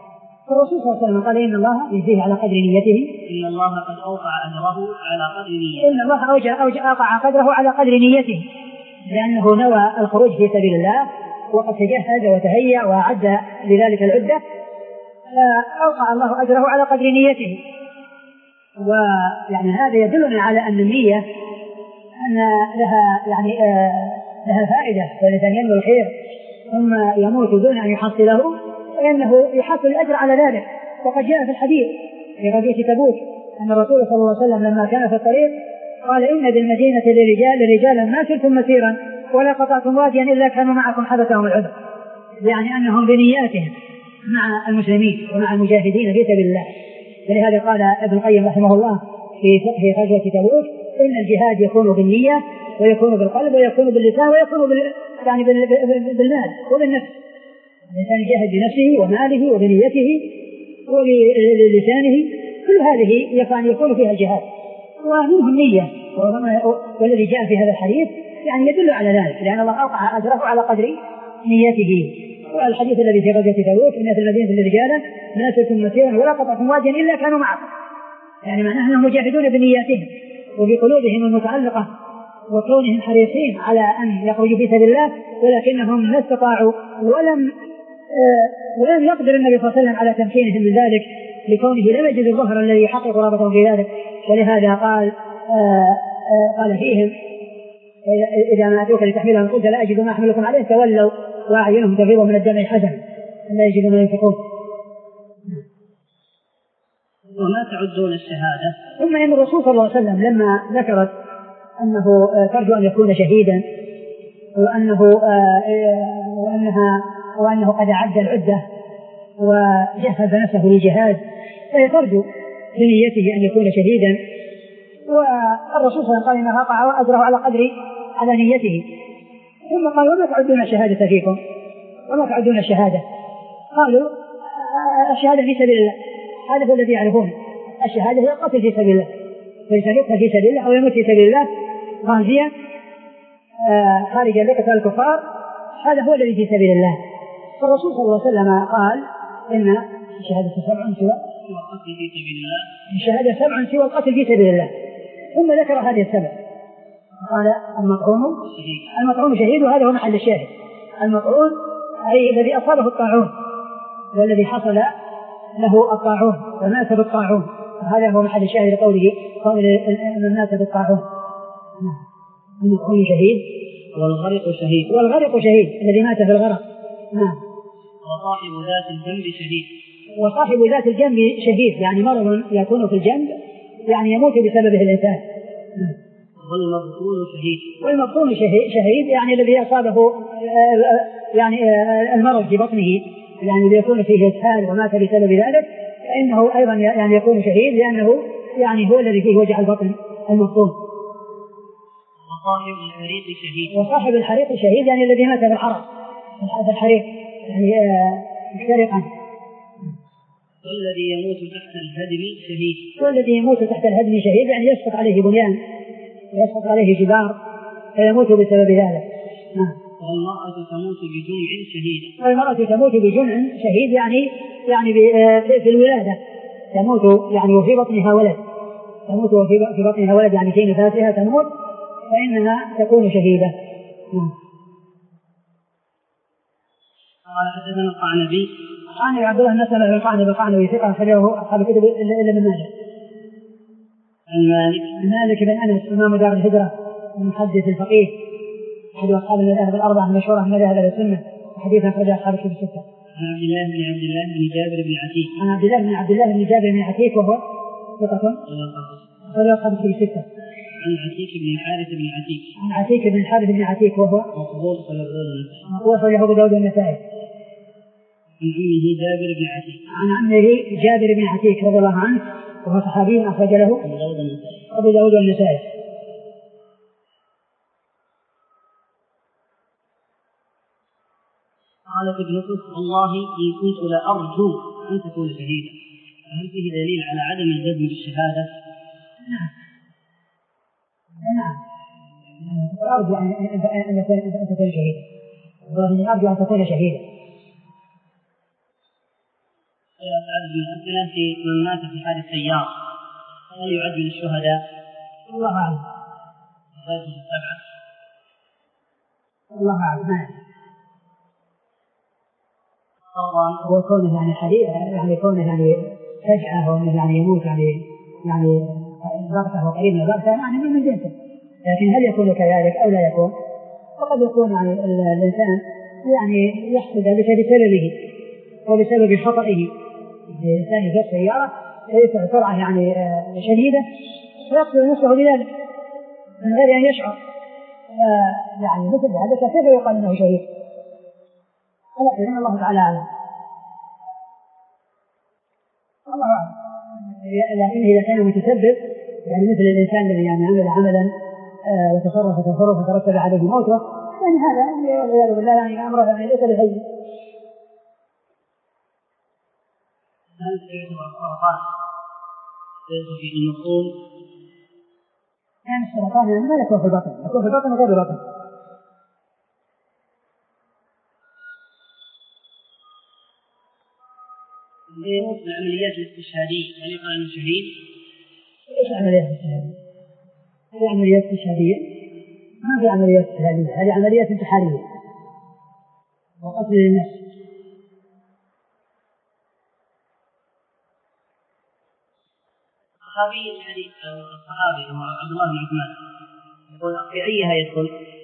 الرسول صلى الله عليه وسلم قال إن الله يجزيه على قدر نيته، إن الله قد أوقع أجره على قدر نيته، إن الله أوجع أوجع أوقع قدره على قدر نيته، لأنه نوى الخروج في سبيل الله وقد تجهز وتهيأ وأعد لذلك العدة، فأوقع الله أجره على قدر نيته. ويعني هذا يدلنا على أن النية أن لها يعني آه لها فائدة، فالإنسان ينوي الخير ثم يموت دون أن يحصله فإنه يحصل الأجر على ذلك. وقد جاء في الحديث في غزوة تبوك أن الرسول صلى الله عليه وسلم لما كان في الطريق قال إن بالمدينة لرجال لرجالا ما سرتم مسيرا ولا قطعتم واديا إلا كانوا معكم حبسهم العذر، يعني أنهم بنياتهم مع المسلمين ومع المجاهدين في سبيل الله. ولهذا قال ابن القيم رحمه الله في فقه غزوة تبوك إن الجهاد يكون بالنية ويكون بالقلب ويكون باللسان ويكون بال... يعني بال... بالمال وبالنفس. الإنسان يجاهد بنفسه وماله وبنيته ولسانه، كل هذه يكون يكون فيها الجهاد ومنه النية، والذي جاء في هذا الحديث يعني يدل على ذلك، لأن الله أوقع أجره على قدر نيته. والحديث الذي في غزوة تبوك إن في المدينة لرجالا ما سرتم مسيرا ولا قطعتم واديا إلا كانوا معكم، يعني معناه أنهم مجاهدون بنياتهم وبقلوبهم المتعلقة وكونهم حريصين على أن يخرجوا في سبيل الله، ولكنهم ما استطاعوا ولم آه ولم يقدر النبي صلى الله عليه وسلم على تمكينهم من ذلك لكونه لم يجد الظهر الذي يحقق رغبتهم في ذلك. ولهذا قال آه آه قال فيهم إذا ما أتوك لتحملهم قلت لا أجد ما أحملكم عليه تولوا وأعينهم تفيض من الدمع حزنا لا يجدون ما ينفقون. وما تعدون الشهادة. ثم إن الرسول صلى الله عليه وسلم لما ذكرت أنه ترجو أن يكون شهيدا وأنه وأنها وأنه قد أعد العدة وجهز نفسه للجهاد فهي ترجو بنيته أن يكون شهيدا، والرسول صلى الله عليه وسلم قال إنه وقع أجره على قدر على نيته. ثم قال وما تعدون الشهادة فيكم، وما تعدون الشهادة؟ قالوا الشهادة في سبيل الله، هذا هو الذي يعرفون. الشهادة هي القتل في سبيل الله، فإنسان يقتل في سبيل الله أو يموت في سبيل الله غازيا خارجا لقتال الكفار، هذا هو الذي في سبيل الله. فالرسول صلى الله عليه وسلم قال إن الشهادة سبع سوى القتل في سبيل الله، الشهادة سبع سوى القتل في سبيل الله، ثم ذكر هذه السبع قال المطعون شهيد. المطعون شهيد، وهذا هو محل الشاهد. المطعون أي الذي أصابه الطاعون والذي حصل له الطاعون ومات بالطاعون، هذا هو محل الشاهد لقوله قول من مات بالطاعون. المطعون شهيد، والغرق شهيد، والغرق شهيد الذي مات في الغرق. نعم. وصاحب ذات الجنب شهيد، وصاحب ذات الجنب شهيد يعني مرض يكون في الجنب يعني يموت بسببه الإنسان. والمبطون شهيد، والمبطون شهيد يعني الذي أصابه يعني المرض في بطنه يعني يكون فيه إسهال ومات بسبب ذلك، فإنه أيضا يعني يكون شهيد لأنه يعني هو الذي فيه وجع البطن المبطون. وصاحب الحريق شهيد، وصاحب الحريق شهيد يعني الذي مات بالحرق في الحريق يعني محترقا. والذي يموت تحت الهدم شهيد، والذي يموت تحت الهدم شهيد يعني يسقط عليه بنيان يسقط عليه جدار فيموت بسبب ذلك. والمرأة تموت بجمع شهيد، والمرأة تموت بجمع شهيد يعني يعني في الولادة تموت يعني وفي بطنها ولد، تموت وفي بطنها ولد يعني في نفاسها تموت فإنها تكون شهيدة. قال حدثنا القعنبي عن عبد الله النسل القعنبي القعنبي ثقة أخرجه أصحاب الكتب إلا من ماجه. عن مالك مالك بن أنس إمام دار الهجرة المحدث الفقيه أحد أصحاب المذاهب الأربعة المشهورة من مذاهب السنة، حديث أخرجه أصحاب الكتب الستة. عن عبد الله بن عبد الله بن جابر بن عتيق عن عبد الله بن عبد الله بن جابر بن عتيق وهو ثقة أخرجه أصحاب الكتب الستة. عن عتيق بن الحارث بن عتيق عن عتيق بن الحارث بن عتيق وهو مقبول وأخرجه أبو داود والنسائي. عن عمه جابر بن عتيق عن عمه جابر بن عتيق رضي الله عنه وهو صحابي أخرج له أبو داود والنسائي. قالت ابنته والله إن كنت لأرجو أن تكون شهيدا، هل فيه دليل على عدم الجزم بالشهادة؟ نعم نعم أرجو أن تكون شهيدا، والله أرجو أن تكون شهيدا. يسأل بالأسئلة في من مات في حادث السيارة هل يعد من الشهداء؟ الله أعلم. الله أعلم. هو كونه يعني حديث يعني كونه يعني فجأة وانه يعني يموت يعني يعني ضغطه وقريب من ضغطه يعني من جنسه، لكن هل يكون كذلك او لا يكون؟ فقد يكون يعني الانسان يعني يحصل ذلك بسببه وبسبب خطئه. الانسان يسوق سياره يسوق سرعه يعني شديده ويقتل نفسه بذلك من غير ان يشعر، يعني مثل هذا كيف يقال انه شهيد؟ ولكن الله تعالى أعلم. الله أعلم. لكن إذا كان متسبب يعني مثل الإنسان الذي يعني عمل عملا آه وتصرف تصرف وترتب عليه موته، يعني هذا والعياذ بالله يعني أمره يعني ليس بحي. هل يعتبر السرطان يدخل في النصول؟ يعني السرطان يعني ما يكون في البطن، يكون في البطن وغير البطن. يموت من العمليات الاستشهادية هل يقال انه شهيد؟ ايش عمليات استشهادية؟ هذه عمليات استشهادية؟ ما في عمليات استشهادية، هذه عمليات انتحارية وقتل للنفس. الصحابي الحديث الصحابي هو عبد الله بن عثمان يقول في أيها يدخل؟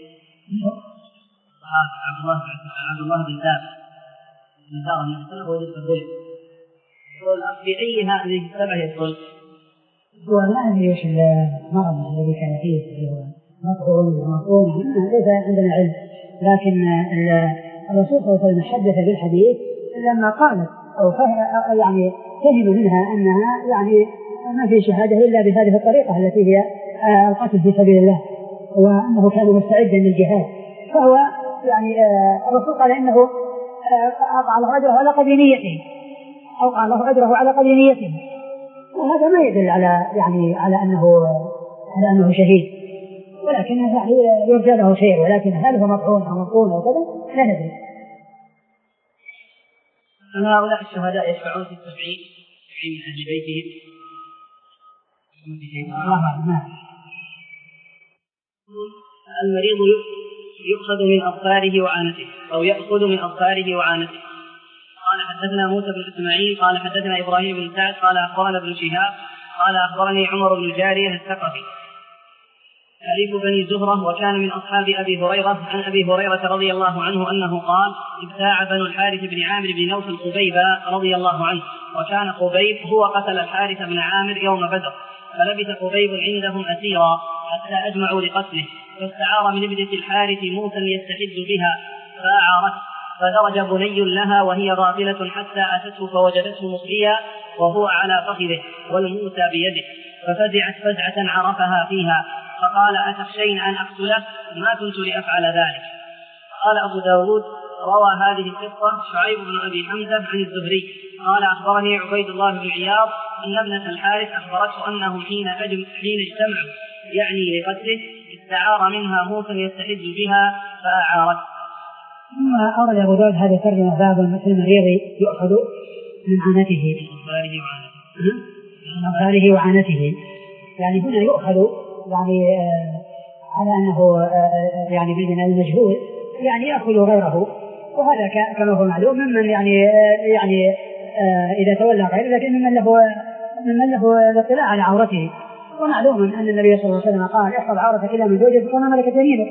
الصحابي عبد الله عبد الله بن ثابت بن ثابت من السنة وجد الظلم يقول في أيها هذه السبع يدخل؟ هو لا أدري وش المرض الذي كان فيه اللي هو مطعون ومطعون ليس عندنا علم، لكن الرسول صلى الله عليه وسلم حدث بالحديث لما قالت أو يعني فهم منها أنها يعني ما في شهادة إلا بهذه الطريقة التي هي القتل في سبيل الله، وأنه كان مستعدا للجهاد، فهو يعني الرسول قال إنه أوقع الله أجره على قدر نيته، أوقع الله أجره على قدر نيته، وهذا ما يدل على يعني على أنه على أنه شهيد، ولكن يعني يرجى له خير، ولكن هل هو مطعون أو مطعون أو كذا لا ندري. أن هؤلاء الشهداء يشفعون في السبعين في أهل بيتهم المريض يؤخذ من أظفاره وعانته أو يأخذ من أظفاره وعانته. قال حدثنا موسى بن إسماعيل قال حدثنا إبراهيم بن سعد قال أخبرنا ابن شهاب قال أخبرني عمر بن الجارية الثقفي حليف بني زهرة وكان من أصحاب أبي هريرة عن أبي هريرة رضي الله عنه أنه قال ابتاع بنو الحارث بن عامر بن نوفل قبيبا رضي الله عنه، وكان قبيب هو قتل الحارث بن عامر يوم بدر، فلبث قبيب عندهم أسيرا حتى أجمعوا لقتله، فاستعار من ابنة الحارث موسى يستحد بها فأعارته، فدرج بني لها وهي غافلة حتى أتته فوجدته مصليا وهو على فخذه والموسى بيده، ففزعت فزعة عرفها فيها فقال أتخشين أن أقتله؟ ما كنت لأفعل ذلك. قال أبو داود روى هذه القصة شعيب بن أبي حمزة عن الزهري قال أخبرني عبيد الله بن عياض أن ابنة الحارث أخبرته أنهم حين, حين اجتمعوا يعني لقتله استعار منها موسى يستحد بها فأعارته. ثم أورد أبو داود هذه الترجمة باب مثل المريض يؤخذ من عانته من أظفاره وعانته، يعني هنا يؤخذ يعني آه على أنه آه يعني بين المجهول يعني يأخذ غيره، وهذا كما هو معلوم ممن يعني آه يعني آه إذا تولى غيره، لكن ممن له ممن له الاطلاع على عورته، ومعلوم أن النبي صلى الله عليه وسلم قال احفظ عورتك إلا من زوجك كما ملكت يمينك.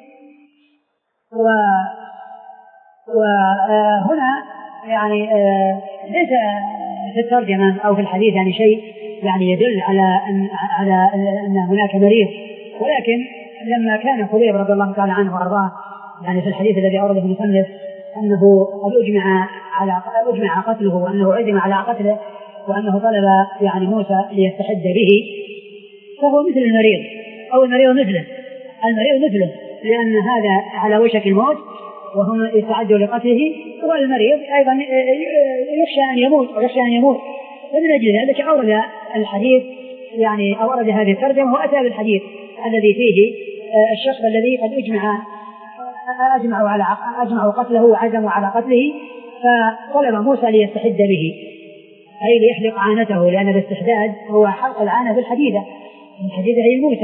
وهنا يعني آه ليس في الترجمة أو في الحديث يعني شيء يعني يدل على أن على أن هناك مريض، ولكن لما كان خبيب رضي الله تعالى عنه وأرضاه يعني في الحديث الذي أورده المصنف أنه قد أجمع على أجمع قتله وأنه عزم على قتله وأنه طلب يعني موسى ليستحد به، فهو مثل المريض أو المريض مثله المريض مثله لأن هذا على وشك الموت وهم يستعدوا لقتله، والمريض أيضا يخشى أن يموت ويخشى أن يموت فمن أجل ذلك أورد الحديث يعني أورد هذه الترجمة وأتى بالحديث الذي فيه الشخص الذي قد أجمع أجمعوا على أجمعوا قتله وعزموا على قتله فطلب موسى ليستحد به، أي ليحلق عانته، لأن الاستحداد هو حلق العانة بالحديدة، الحديدة هي الموسى.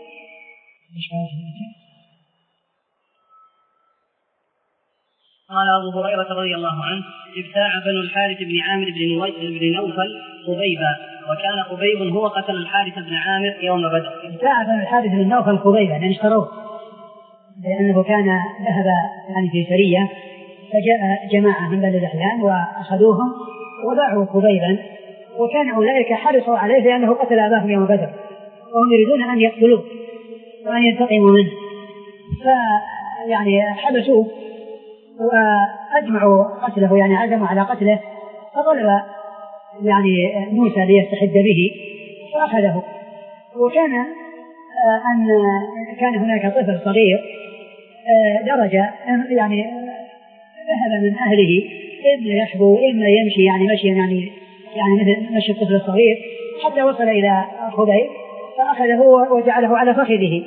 قال أبو هريرة رضي الله عنه: ابتاع بنو الحارث بن عامر بن نوفل خبيبا، وكان خبيب هو قتل الحارث بن عامر يوم بدر. ابتاع بنو الحارث بن نوفل خبيبا يعني اشتروه، لأنه كان ذهب يعني في سرية، فجاء جماعة من بني الأحلام وأخذوهم وباعوا خبيبا، وكان أولئك حرصوا عليه لأنه قتل أباهم يوم بدر، وهم يريدون أن يقتلوه وأن ينتقموا منه، فيعني حبسوه وأجمعوا قتله، يعني عزموا على قتله، فطلب يعني موسى ليستحد به فأخذه. وكان أن كان هناك طفل صغير درج يعني ذهب من أهله إما يحبو إما يمشي يعني مشي يعني يعني مثل مشي الطفل الصغير، حتى وصل إلى خبيب فأخذه وجعله على فخذه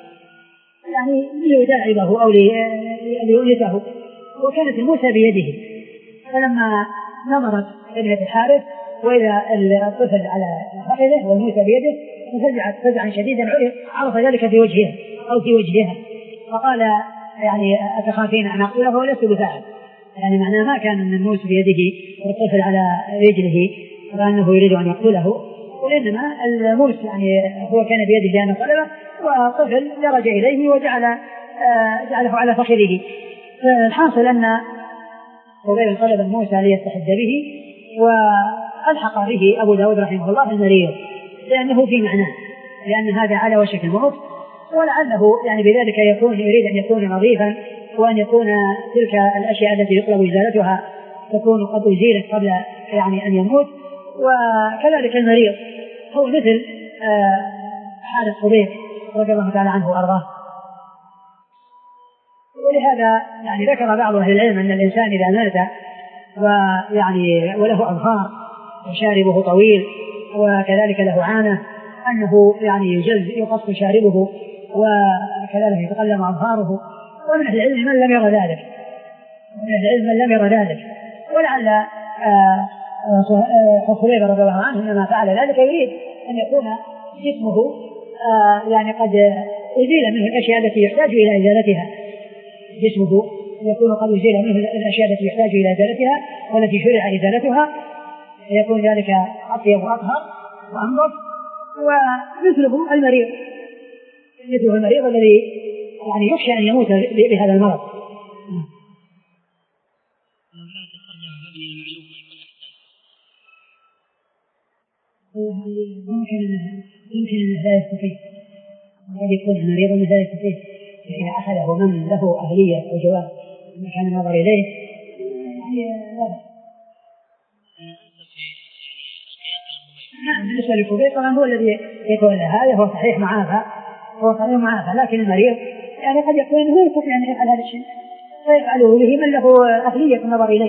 يعني ليداعبه أو ليؤنسه، وكانت الموسى بيده. فلما نظرت ابنة الحارث وإذا الطفل على فخذه والموسى بيده ففزعت فزعا شديدا، عرف ذلك في وجهها أو في وجهها، فقال يعني أتخافين أن أقتله ولست بفاعل، يعني معناه ما كان من الموس بيده والطفل على رجله وأنه يريد أن يقتله، وإنما الموس يعني هو كان بيده لأنه طلبه، والطفل درج إليه وجعل جعله على فخذه. فالحاصل أن خبيب طلب الموسى ليستحد به، وألحق به أبو داود رحمه الله المريض لأنه في معناه، لأن هذا على وشك الموت، ولعله يعني بذلك يكون يريد أن يكون نظيفا، وأن يكون تلك الأشياء التي يطلب إزالتها تكون قد أزيلت قبل يعني أن يموت. وكذلك المريض هو مثل حال خبيب رضي الله تعالى عنه وأرضاه. ولهذا يعني ذكر بعض أهل العلم أن الإنسان إذا مات ويعني وله أظفار وشاربه طويل وكذلك له عانة أنه يعني يجز يقص شاربه وكذلك يتقلم أظفاره، ومن أهل العلم من لم يرى ذلك ومن أهل العلم من لم يرى ذلك ولعل خبيب رضي الله عنه إنما فعل ذلك يريد أن يكون جسمه يعني قد أزيل منه الأشياء التي يحتاج إلى إزالتها، جسمه يكون قد أزيل منه الأشياء التي يحتاج إلى إزالتها والتي شرع إزالتها، يكون ذلك أطيب وأطهر وأنظف. ومثله المريض مثله المريض الذي يعني يخشى أن يموت بهذا المرض. يمكن يمكن أن لا يستطيع، قد يكون المريض أنه لا يستطيع إذا أخذه من له أهلية أو جواز كان النظر إليه يعني لا. نعم بالنسبة للخبيب طبعا هو الذي يكون هذا هو صحيح معافى، هو صحيح معافى، لكن المريض يعني قد يكون هو يستطيع أن يفعل هذا الشيء فيفعله به من له أهلية النظر إليه.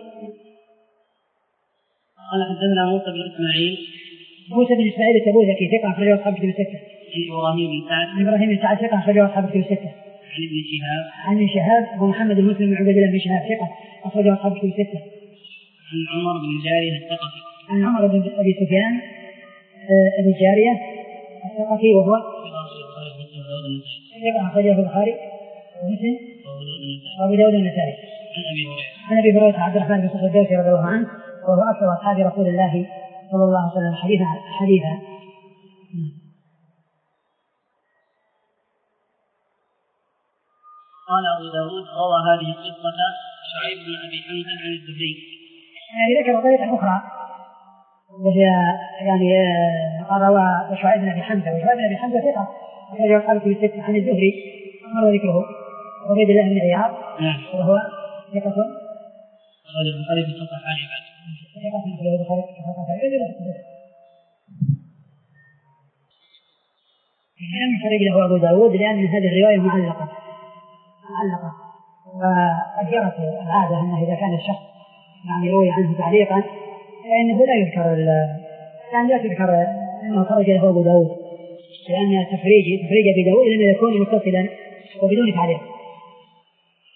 قال حدثنا موسى بن إسماعيل موسى بن إسماعيل التبوذكي ثقة أخرجه أصحاب الكتب الستة. عن إبراهيم بن سعد إبراهيم بن سعد ثقة أخرجه أصحاب الكتب الستة. عن ابن شهاب عن ابن شهاب ومحمد بن مسلم بن عبد الله بن شهاب ثقة أخرجه أصحاب الكتب الستة. عن عمر بن جارية الثقفي عن عمر بن أبي سفيان أبي جارية الثقفي وهو ثقة أخرجه البخاري ومسلم وأبو داود النسائي. عن أبي هريرة عبد الرحمن بن صخر الدوسي رضي الله عنه وهو أكثر أصحاب رسول الله صلى الله عليه وسلم حديثا حديثا. قال أبو داود روى هذه القصة شعيب بن أبي حمزة عن الزهري. يعني ذكر طريقة أخرى وهي يعني قال روى شعيب بن أبي حمزة وشعيب بن أبي حمزة ثقة أخرجه أصحاب الكتب الستة. عن الزهري مر ذكره عبيد الله بن عياض وهو ثقة أخرج البخاري في الصحيح ثاني بعد ثقة أخرجه البخاري في الصحيح لم يخرج له أبو داود لأن هذه الرواية معلقة معلقة وقد جرت العادة أنه إذا كان الشخص يعني يروي عنه تعليقا فإنه لا يذكر يعني لا تذكر أنه خرج له أبو داود، لأن تفريج تفريج أبي داود لما يكون متصلا وبدون تعليق.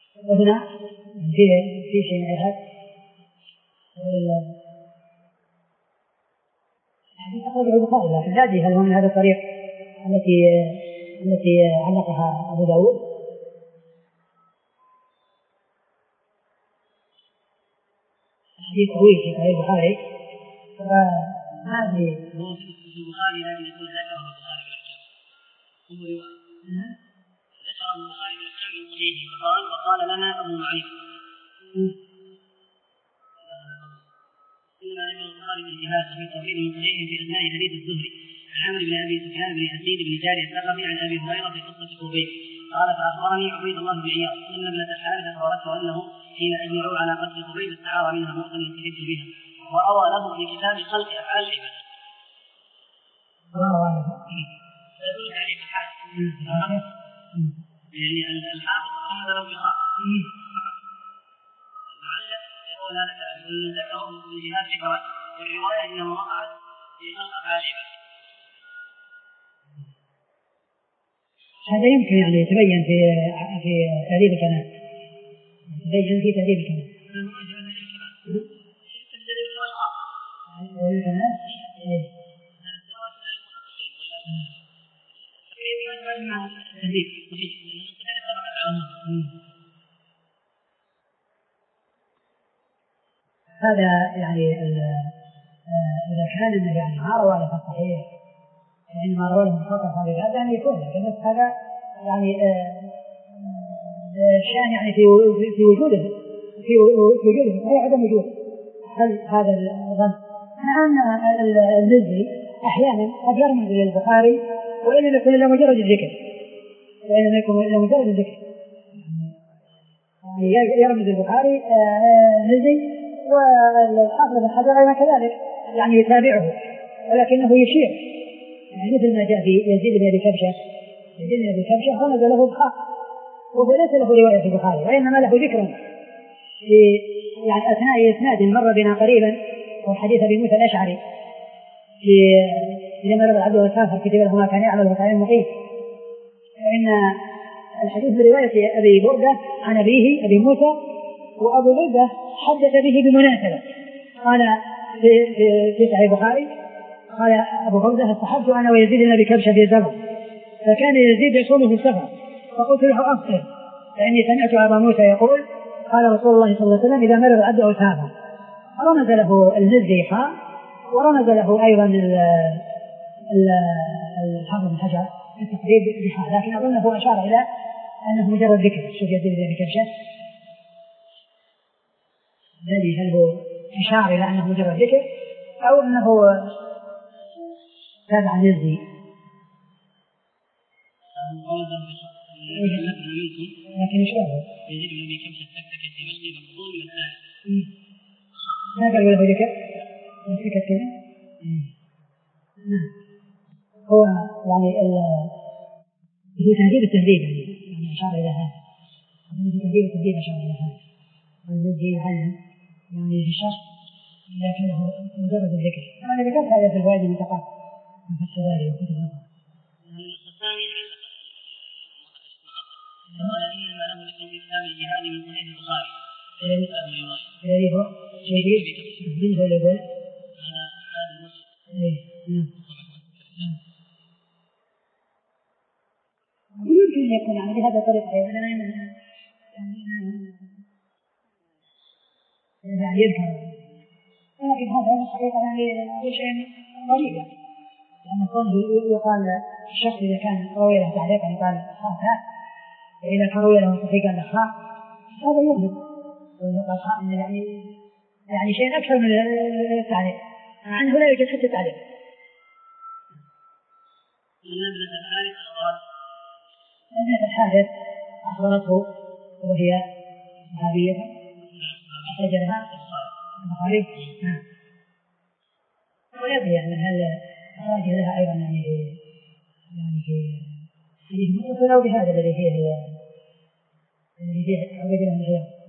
وهنا في في شيء من هذا حديث أخرجه البخاري، لكن هذه هل هو من هذا الطريق التي التي علقها أبو داود؟ حديث طويل في صحيح البخاري، فهذه هو في البخاري لكن يقول ذكره البخاري في الأحكام، هو رواية ذكر البخاري في الأحكام من صحيحه فقال وقال لنا أبو معين، إنما ذكر البخاري في الجهاد وفي التوحيد من صحيحه في أثناء حديث الزهري عن عمرو بن أبي سفيان بن أسيد بن جاري الثقفي عن أبي هريرة في قصة خبيب قال فأخبرني عبيد الله بن عياض أن ابنة الحارثة أخبرته أنه حين أجمعوا على قتل خبيب استعار منها موتا يستفيد بها وروى له في كتاب خلق أفعال العباد. يدل عليه الحاج يعني الحافظ رمز له بخاء المعلق يقول هذا كلام ذكره في الجهاد فكرة والرواية إنه وقعت في خلق أفعال العباد. هذا يمكن يعني يتبين في في تهذيب الكلام، يتبين في تهذيب الكلام. هذا يعني إذا كان يعني ما روى له الصحيح يعني ما روى له مخاطر هذا يعني يكون، لكن هذا يعني شأن يعني في في وجوده في وجوده صحيح عدم وجوده. هل هذا الظن أن المزي أحيانا قد يرمز للبخاري وإن لم يكن إلا مجرد الذكر وإن لم يكن إلا مجرد الذكر يعني يرمز البخاري المزي والحافظ بن حجر أيضا كذلك يعني يتابعه ولكنه يشير يعني مثل ما جاء في يزيد بن أبي كبشة يزيد بن أبي كبشة رمز له بخاء وهو ليس له رواية في البخاري وإنما له ذكر في يعني أثناء إسناد مر بنا قريبا وحديث أبي موسى الأشعري في إذا مرض العبد وسافر كتب له ما كان يعمل وكان مقيم، فإن الحديث برواية أبي بردة عن أبيه أبي موسى وأبو بردة حدث به بمناسبة قال في في صحيح البخاري قال أبو بردة اصطحبت أنا ويزيد بن أبي كبشة في سفر فكان يزيد يصوم في السفر فقلت له أفطر فإني سمعت أبا موسى يقول قال رسول الله صلى الله عليه وسلم إذا مرض العبد أو سافر. رمز له المزي حاء ورمز له أيضا الحافظ بن حجر في التقريب بحاء، لكن أظنه أشار إلى أنه مجرد ذكر. شوف يزيد بن أبي كبشة الذي هل هو أشار إلى أنه مجرد ذكر أو أنه تابع المزي لكن يشبهه يزيد بن أبي كبشة التكتك الدمشقي مفضول من الثاني ما قال وله ذكر مسكت كذا. هو يعني في تهذيب التهذيب يعني أشار إلى هذا في تهذيب التهذيب أشار إلى هذا والذي يعلم يعني في الشخص إذا كان هو مجرد الذكر. أنا ذكرت هذا في الفوائد المنتقاة من السباري وكتب أخرى. الثاني قال إنما له ذكر في كتاب الجهاد من صحيح البخاري الذي هو شديد من هو اللي يقول هذا هذا المسلم ويمكن أن يكون يعني بهذا الطريقة يعني يذكر، ولكن هذا الحقيقة يعني شيء غريب لأن كونه يقال الشخص إذا كان روي له تعليقا يقال خاء وإذا كان روي له صحيح قال خاء هذا يوجد ويقال خاء يعني يعني شيء أكثر من التعليق مع أنه لا يوجد حتى التعليق. إن ابنة الحارث أخبرت ابنة الحارث أخبرته وهي صحابية أخرج لها البخاري ويبدو يعني هل أخرج لها أيضا يعني يعني في حديث متصل أو بهذا الذي فيه الذي فيه عبد الله بن عياض.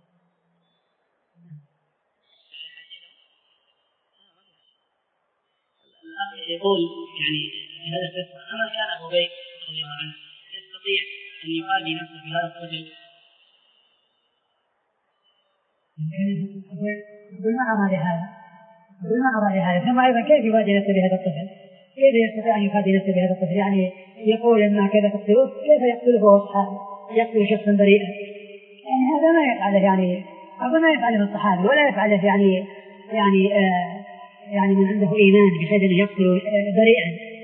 يقول يعني في هذا القصة أما كان أبو بكر رضي الله عنه يستطيع أن يفادي نفسه في هذا الرجل؟ يقول ما أراد هذا بما رأي هذا. ثم أيضا كيف يفادي نفسه بهذا الطفل؟ كيف يستطيع أن يفادي نفسه بهذا الطفل؟ يعني يقول إن كذا تقتله، كيف يقتله وهو صحابي؟ يقتل شخصا بريئا، يعني هذا ما يفعله، يعني هذا ما يفعله الصحابي ولا يفعله يعني يعني آه يعني من عنده إيمان بحيث أن يقتل آه بريئا.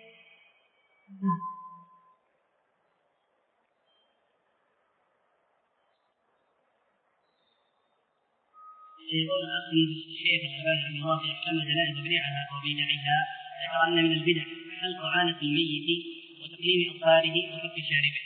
يقول الأخ الشيخ الألباني رحمه الله في أحكام الجنائز وبدعها وبدعها ذكر أن من البدع حلق عانة الميت وتقليم أظفاره وفك شاربه.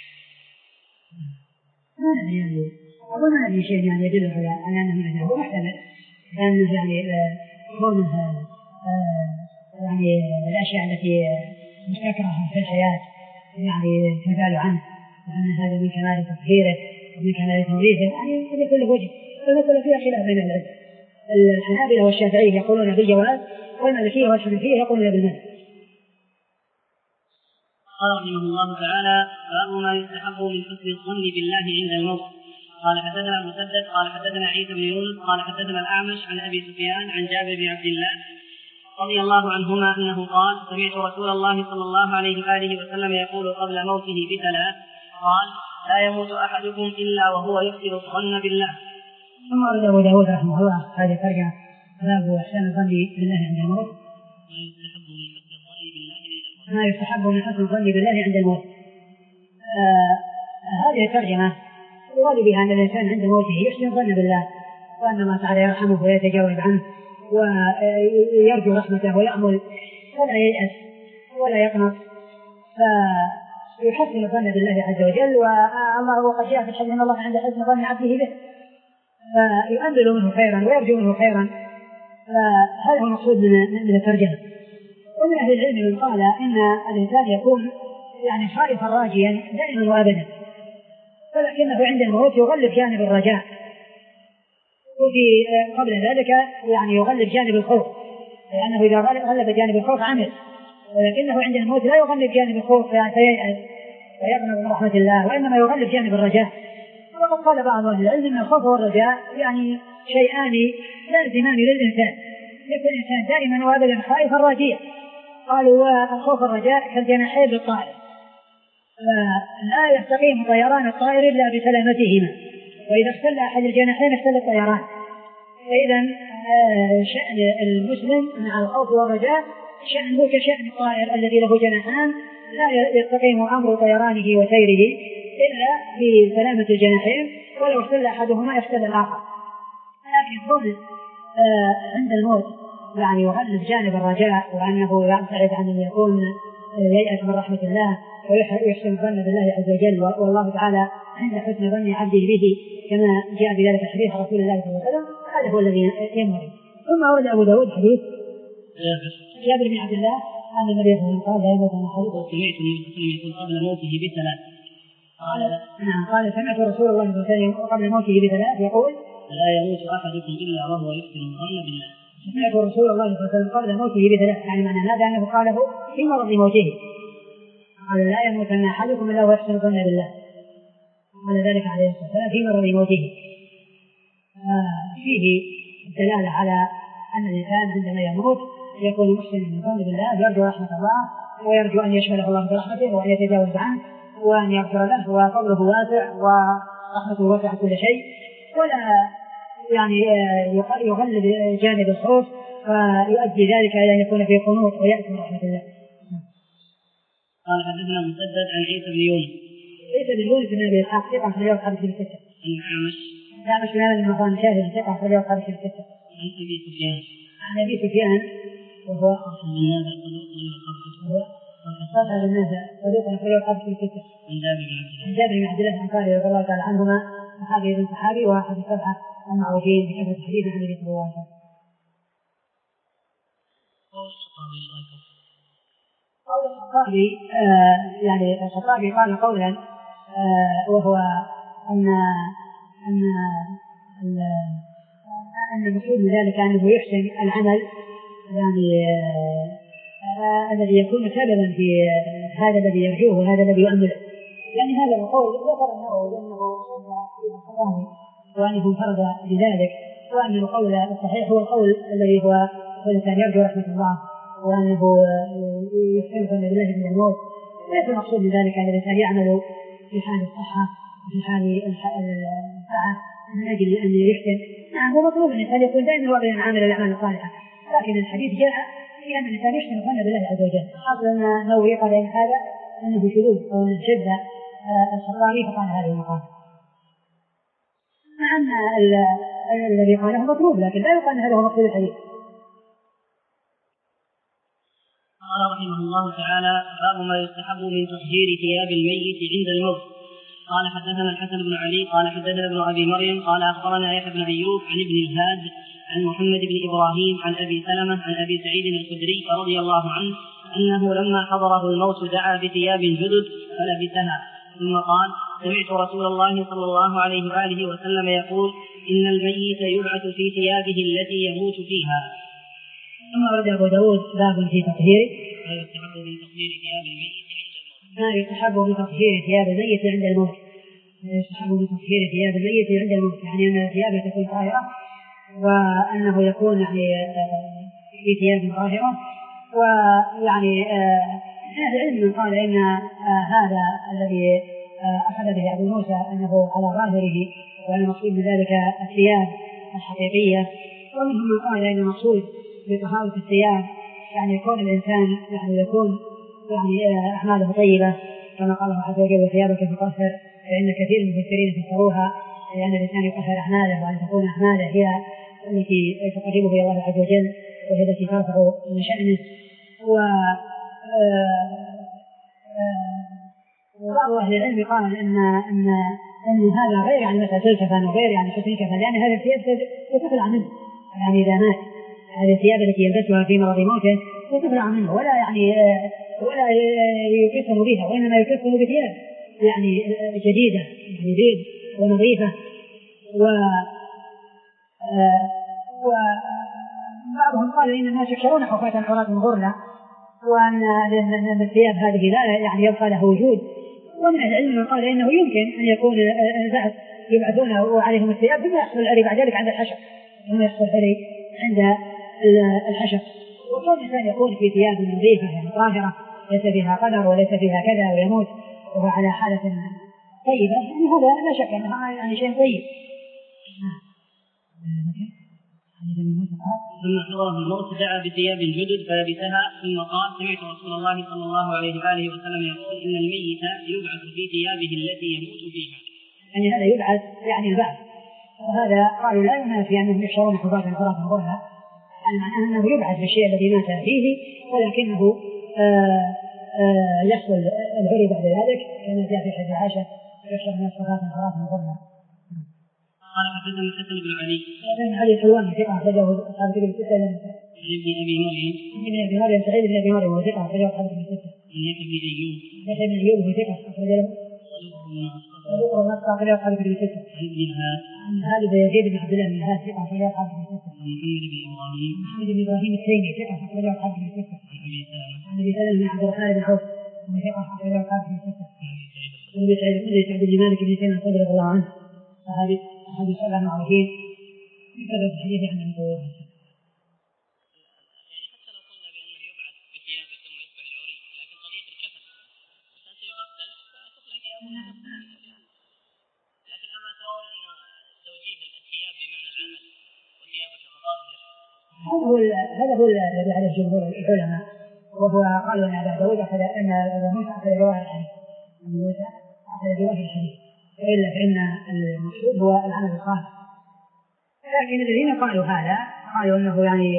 ما أدري يعني وما أدري شيء يعني يدل على أنه من هو محتمل، لأنه يعني كونه يعني الأشياء التي مستكرهة في الحياة يعني تزال عنه، وأن هذا من كمال تطهيره ومن كمال تنظيفه، يعني بكل وجه. فالمسألة فيها خلاف بين العلم، الحنابلة والشافعية يقولون بالجواز، والمالكية والحنفية يقولون بالمنع. قال رحمه الله تعالى: باب ما يستحب من حسن الظن بالله عند الموت. قال حدثنا مسدد قال حدثنا عيسى بن يونس قال حدثنا الأعمش عن أبي سفيان عن جابر بن عبد الله رضي الله عنهما أنه قال: سمعت رسول الله صلى الله عليه وآله وسلم يقول قبل موته بثلاث، قال: لا يموت أحدكم إلا وهو يحسن الظن بالله. ثم أرد أبو داود رحمه الله هذه ترجمة باب إحسان الظن بالله عند الموت. ما يستحب من حسن الظن بالله عند الموت. آه هذه الترجمة يراد بها أن الإنسان عند موته يحسن الظن بالله، وأن الله تعالى يرحمه ويتجاوز عنه ويرجو رحمته ويأمل ولا ييأس ولا يقنط، فيحسن الظن بالله عز وجل. والله وقد جاء في الحديث أن الله عند حسن ظن عبده به، فيؤمل منه خيرا ويرجو منه خيرا. فهذا هو المقصود من الترجمة. ومن أهل العلم من قال إن الإنسان يكون يعني خائفا راجيا دائما وأبدا، ولكنه عند الموت يغلب جانب الرجاء، وفي قبل ذلك يعني يغلب جانب الخوف، لأنه إذا غلب جانب الخوف عمل، ولكنه عند الموت لا يغلب جانب الخوف فييأس ويقنط من رحمة الله، وإنما يغلب جانب الرجاء. وقد قال بعض أهل العلم أن الخوف والرجاء يعني شيئان لازمان للإنسان، يكون الإنسان دائما وأبدا خائفا راجيا. قالوا والخوف والرجاء كالجناحين للطائر، لا يستقيم طيران الطائر إلا بسلامتهما، وإذا اختل أحد الجناحين اختل الطيران. فإذا شأن المسلم مع الخوف والرجاء شأنه كشأن الطائر الذي له جناحان، لا يستقيم أمر طيرانه وسيره إلا بسلامة الجناحين، ولو اختل أحدهما يختل الآخر. لكن كون عند الموت يعني يغلب جانب الرجاء، وأنه يبتعد عن أن يكون ييأس من رحمة الله ويحسن الظن بالله عز وجل، والله تعالى عند حسن ظن عبده به كما جاء بذلك حديث رسول الله صلى الله عليه وسلم، هذا هو الذي ينبغي. ثم أورد أبو داود حديث جابر بن عبد الله أن النبي صلى الله عليه وسلم قال: لا يموت أحدكم. سمعت النبي صلى الله عليه وسلم يقول قبل موته بثلاث. قال نعم قال سمعت رسول الله صلى الله عليه وسلم قبل موته بثلاث يقول: لا يموت أحدكم إلا وهو يحسن الظن بالله. سمعت رسول الله صلى الله عليه وسلم قبل موته بثلاث، يعني معنى هذا أنه قاله في مرض موته. قال: لا يموت أحدكم إلا وهو يحسن الظن بالله. قال ذلك عليه الصلاة والسلام في مرض موته. فيه دلالة على أن الإنسان عندما يموت يكون محسن الظن بالله، يرجو رحمة الله ويرجو أن يشمله الله برحمته وأن يتجاوز عنه وأن يغفر له، وفضله واسع ورحمته واسعة كل شيء، ولا يعني يغلب جانب الخوف فيؤدي ذلك إلى أن يكون في قنوط ويأس من رحمة الله. قال حدثنا مسدد عن عيسى بن يونس. عيسى بن يونس بن أبي إسحاق ثقة في الرواية الخامسة بالستة. الأعمش. الأعمش بن هذا المقام شاهد ثقة في الرواية الخامسة بالستة. عن أبي سفيان. عن أبي سفيان وهو من هذا القلوب هو هذا الناس صدوق في الرواية الخامسة بالستة. عن جابر بن عبد الله. عن جابر بن عبد الله الأنصاري رضي الله تعالى عنهما، صحابي بن صحابي وأحد السبعة المعروفين بكثرة الحديث عن النبي صلى الله عليه وسلم. قول الخطابي آه يعني الخطابي قال قولا آه وهو أن أن أن المقصود من ذلك أنه يحسن العمل، يعني آه الذي يكون سببا في هذا الذي يرجوه وهذا الذي يؤمله. يعني هذا القول ذكر النووي أنه شد في الخطابي وأنه انفرد بذلك، وأن القول الصحيح هو القول الذي هو والإنسان يرجو رحمة الله وأنه يحسن ظن بالله من الموت. ليس المقصود بذلك أن الإنسان يعمل في حال الصحة وفي حال السعة من أجل أن يحسن. نعم هو مطلوب الإنسان يكون دائما واضعا عامل الأعمال الصالحة، لكن الحديث جاء في أن الإنسان يحسن ظن بالله عز وجل. حصل أن النووي قال إن هذا أنه شذوذ أو أنه شذ الخطابي فقال هذه المقال، مع أن الذي قاله مطلوب لكن لا يقال هذا هو مقصود الحديث. قال رحمه الله تعالى: باب ما يستحب من تطهير ثياب الميت عند الموت. قال حدثنا الحسن بن علي قال حدثنا ابن ابي مريم قال اخبرنا يحيى بن ايوب عن ابن الهاد عن محمد بن ابراهيم عن ابي سلمه عن ابي سعيد الخدري رضي الله عنه انه لما حضره الموت دعا بثياب جدد فلبسها، ثم قال: سمعت رسول الله صلى الله عليه واله وسلم يقول: ان الميت يبعث في ثيابه التي يموت فيها. ثم ورد أبو داود باب في تطهير ما يستحب من تطهير ثياب الميت عند الموت. ما يستحب من تطهير ثياب الميت عند الموت. ما يستحب من تطهير ثياب الميت عند الموت، يعني أن ثيابه تكون طاهرة وأنه يكون يعني في ثياب طاهرة. ويعني أهل العلم من قال إن هذا الذي أخذ به أبو موسى أنه على ظاهره وأن المقصود بذلك الثياب الحقيقية، ومنهم من قال إن المقصود بطهارة الثياب يعني يكون الإنسان يعني يكون يعني أعماله طيبة كما قال الله عز وجل: وثيابك فطهر. فإن كثير من المفسرين فسروها لأن الإنسان يطهر أعماله وأن تكون أعماله هي التي تقربه إلى الله عز وجل وهي التي ترفع من شأنه. وبعض أهل العلم قال إن إن أن هذا غير يعني مثل تلكفن وغير يعني تلكفن، لأن هذه الثياب تخلع منه يعني إذا مات، هذه الثياب التي يلبسها في مرض موته وتخلع منه ولا يعني ولا يكفن بها، وإنما يكفن بثياب يعني جديدة يعني بيض ونظيفة. و وبعضهم قال إن الناس يشترون حفاة حراة غرلا، وأن الثياب هذه لا يعني يبقى له وجود. ومن العلم من قال إنه يمكن أن يكون البعث يبعثون وعليهم الثياب ثم يحصل العري بعد ذلك عند الحشر، ثم يحصل العري عند الحشر. وكون الإنسان يكون في ثياب نظيفة يعني طاهرة ليس فيها قدر وليس فيها كذا ويموت وهو على حالة طيبة، يعني هذا لا شك أنه يعني شيء طيب. ثم حضره الموت دعا بثياب جدد فلبسها، ثم قال: سمعت رسول الله صلى الله عليه واله وسلم يقول: ان الميت يبعث في ثيابه التي يموت فيها. يعني هذا يبعث يعني البعث، وهذا قالوا لا ينافي انهم يشترون حفاة حراة غرلا، يعني معناه انه يبعث بالشيء الذي مات فيه، ولكنه آآ آآ يحصل العري بعد ذلك كما جاء في حديث عائشة: يشترون الناس حفاة حراة غرلا. قال حدثنا الحسن بن علي بن علي الحلواني ثقة أخرجه أصحاب الكتب الستة. ابن أبي مريم ابن أبي مريم سعيد بن أبي مريم وثقة أخرجه أصحاب الكتب الستة. يحيى بن أيوب يحيى بن أيوب وثقة أخرج له وذكر النص أخرجه أصحاب الكتب الستة. عن ابن الهاد عن هذا بن يزيد بن عبد الله بن الهاد ثقة أخرجه أصحاب الكتب الستة. محمد بن إبراهيم محمد بن إبراهيم التيمي ثقة أخرجه أصحاب الكتب الستة. عن أبي سلمة عن أبي سلمة بن عبد الرحمن بن عوف وثقة أخرجه أصحاب الكتب الستة. عن أبي سعيد الخدري سعد بن مالك بن سنة رضي الله عنه، فهذه هذه سبعة معروفين في سبب الحديث عن النبي صلى الله عليه وسلم. يعني حتى لو قلنا بأنه يبعث بثيابه ثم يصبح العري، لكن قضية الكفن الإنسان سيغسل فتطلع ثيابه، لكن أما ترون أن توجيه الثياب بمعنى العمل وثيابك تطهر. هذا هو هذا هو الذي عليه جمهور العلماء، وهو قالوا أن أبا داود أخذ أن موسى أخذ جواهر الحديث، أن موسى أخذ جواهر الحديث، وإلا فإن المقصود هو العمل الصالح. لكن الذين قالوا هذا قالوا أنه يعني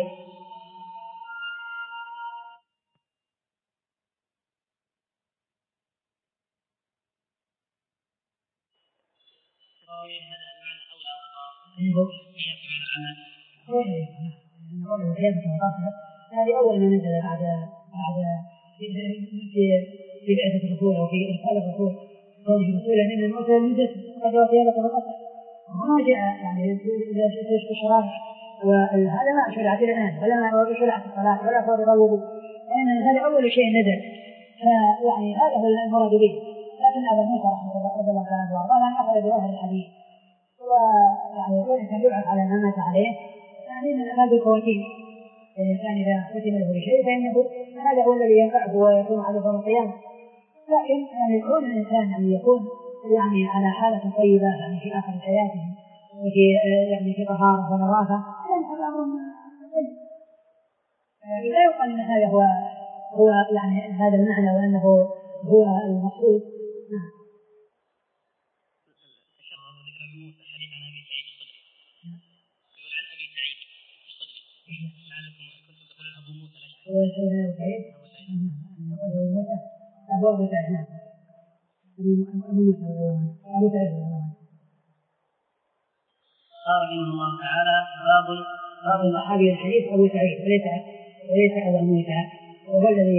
هذا المعنى أولى أنه هي بمعنى العمل. قوله ثيابك وطاهرة هذه أول ما نزل بعد بعد في في في بعثة الرسول أو في إرسال الرسول قوله رسولا إن الموتى يوجد قد ثيابك وطاهرة، وما جاء يعني إذا شئت الشراب وهذا ما شرعت الآن ولا ما شرعت الصلاة ولا فرض الوضوء، لأن هذا أول شيء نزل، فيعني هذا هو المراد به. لكن أبا موسى رحمه الله رضي الله عنه وأرضاه أن أخذ جواهر الحديث، ويعني يقول إنسان يبعث على ما مات عليه، يعني إن الأعمال بالخواتيم، الإنسان إذا ختم له بشيء فإنه هذا هو الذي ينفعه ويكون على يوم القيامة. لكن يعني يكون الإنسان أن يكون يعني على حالة طيبة يعني في آخر حياته وفي يعني في طهارة ونظافة يعني هذا أمر طيب. لا يقال أن هذا هو هو يعني هذا المعنى وأنه هو المقصود. نعم. تكرر ذكر ابي موسى الحديث عن ابي سعيد الخدري. يقول عن ابي سعيد الخدري لعلكم كنتم تقولون ابو موسى الاشعري. هو ابو سعيد ابو سعيد ابو موسى هو ابو سعيد. نعم. ابو موسى ابو سعيد. قال رحمه الله تعالى باب باب صحابي الحديث ابو سعيد وليس وليس ابو موسى وهو الذي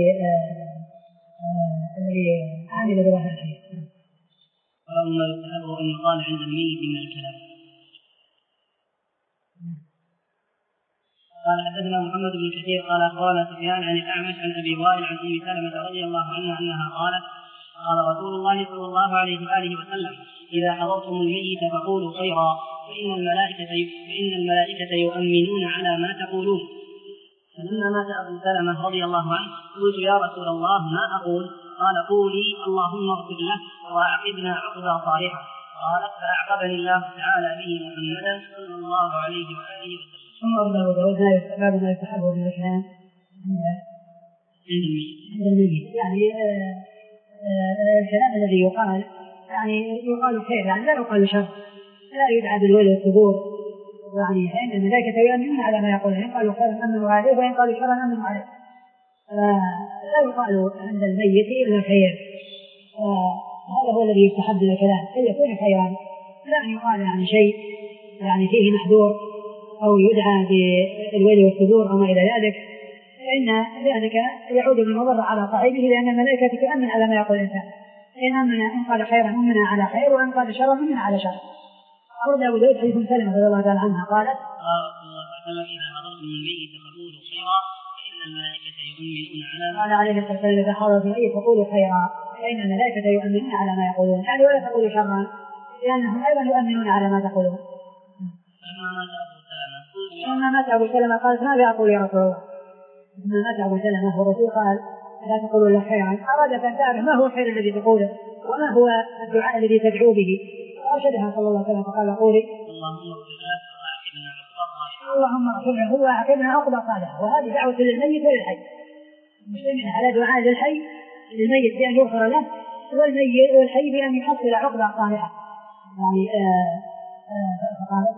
الذي عمل بظاهر الحديث. باب ما يستحب ان يقال عند الميت من الكلام. قال حدثنا محمد بن كثير قال اخبرنا سفيان عن الاعمش عن ابي وائل عن ام سلمة رضي الله عنها انها قالت قال رسول الله صلى الله عليه واله وسلم اذا حضرتم الميت فقولوا خيرا فان الملائكه فان الملائكه يؤمنون على ما تقولون. فلما مات ابو سلمة رضي الله عنه قلت يا رسول الله ما اقول؟ قال قولي اللهم اغفر له واعقبنا عقبا صالحا. قالت فاعقبني الله تعالى به محمدا صلى الله عليه واله وسلم. ثم أبو داود باب ما يستحب من الكلام عند الميت. عند الميت يعني آآ آآ الكلام الذي يقال يعني يقال خير يعني لا يقال شر لا يدعى بالويل والثبور يعني فإن الملائكة يؤمنون على ما يقول إن قالوا خيرا أمنوا عليه وإن قالوا شرا أمنوا عليه. لا يقال عند الميت إلا خير. هذا هو الذي يستحب من الكلام أن يكون خيرا لا أن يقال يعني شيء يعني فيه محذور أو يدعى بالويل والثبور أو ما إلى ذلك فإن ذلك يعود بالمضر على صاحبه لأن الملائكة تؤمن على ما يقول الإنسان إن أمن إن قال خيرا أمن على خير وإن قال شرا أمن على شر. أرد أبو داود حديث سلمة رضي الله تعالى عنها قالت قال الله إذا حضرتم الميت فقولوا خيرا فإن الملائكة يؤمنون على قال عليه الصلاة والسلام إذا حضرتم الميت فقولوا خيرا فإن الملائكة يؤمنون على ما يقولون يعني ولا تقولوا شرا لأنهم أيضا يؤمنون على ما تقولون. لما مات أبو سلمة قالت ماذا أقول يا رسول الله؟ لما مات أبو سلمة والرسول قال لا تقولوا له خيرا أرادت أن تعرف ما هو الخير الذي تقوله وما هو الدعاء الذي تدعو به فأرشدها صلى الله عليه وسلم فقال قولي اللهم اغفر له وأعقبنا عقبا صالحا. وهذه دعوة للميت وللحي مشتمل على دعاء للحي للميت بأن يغفر له والميت والحي بأن يحصل عقبا صالحا يعني آآ آآ فقالت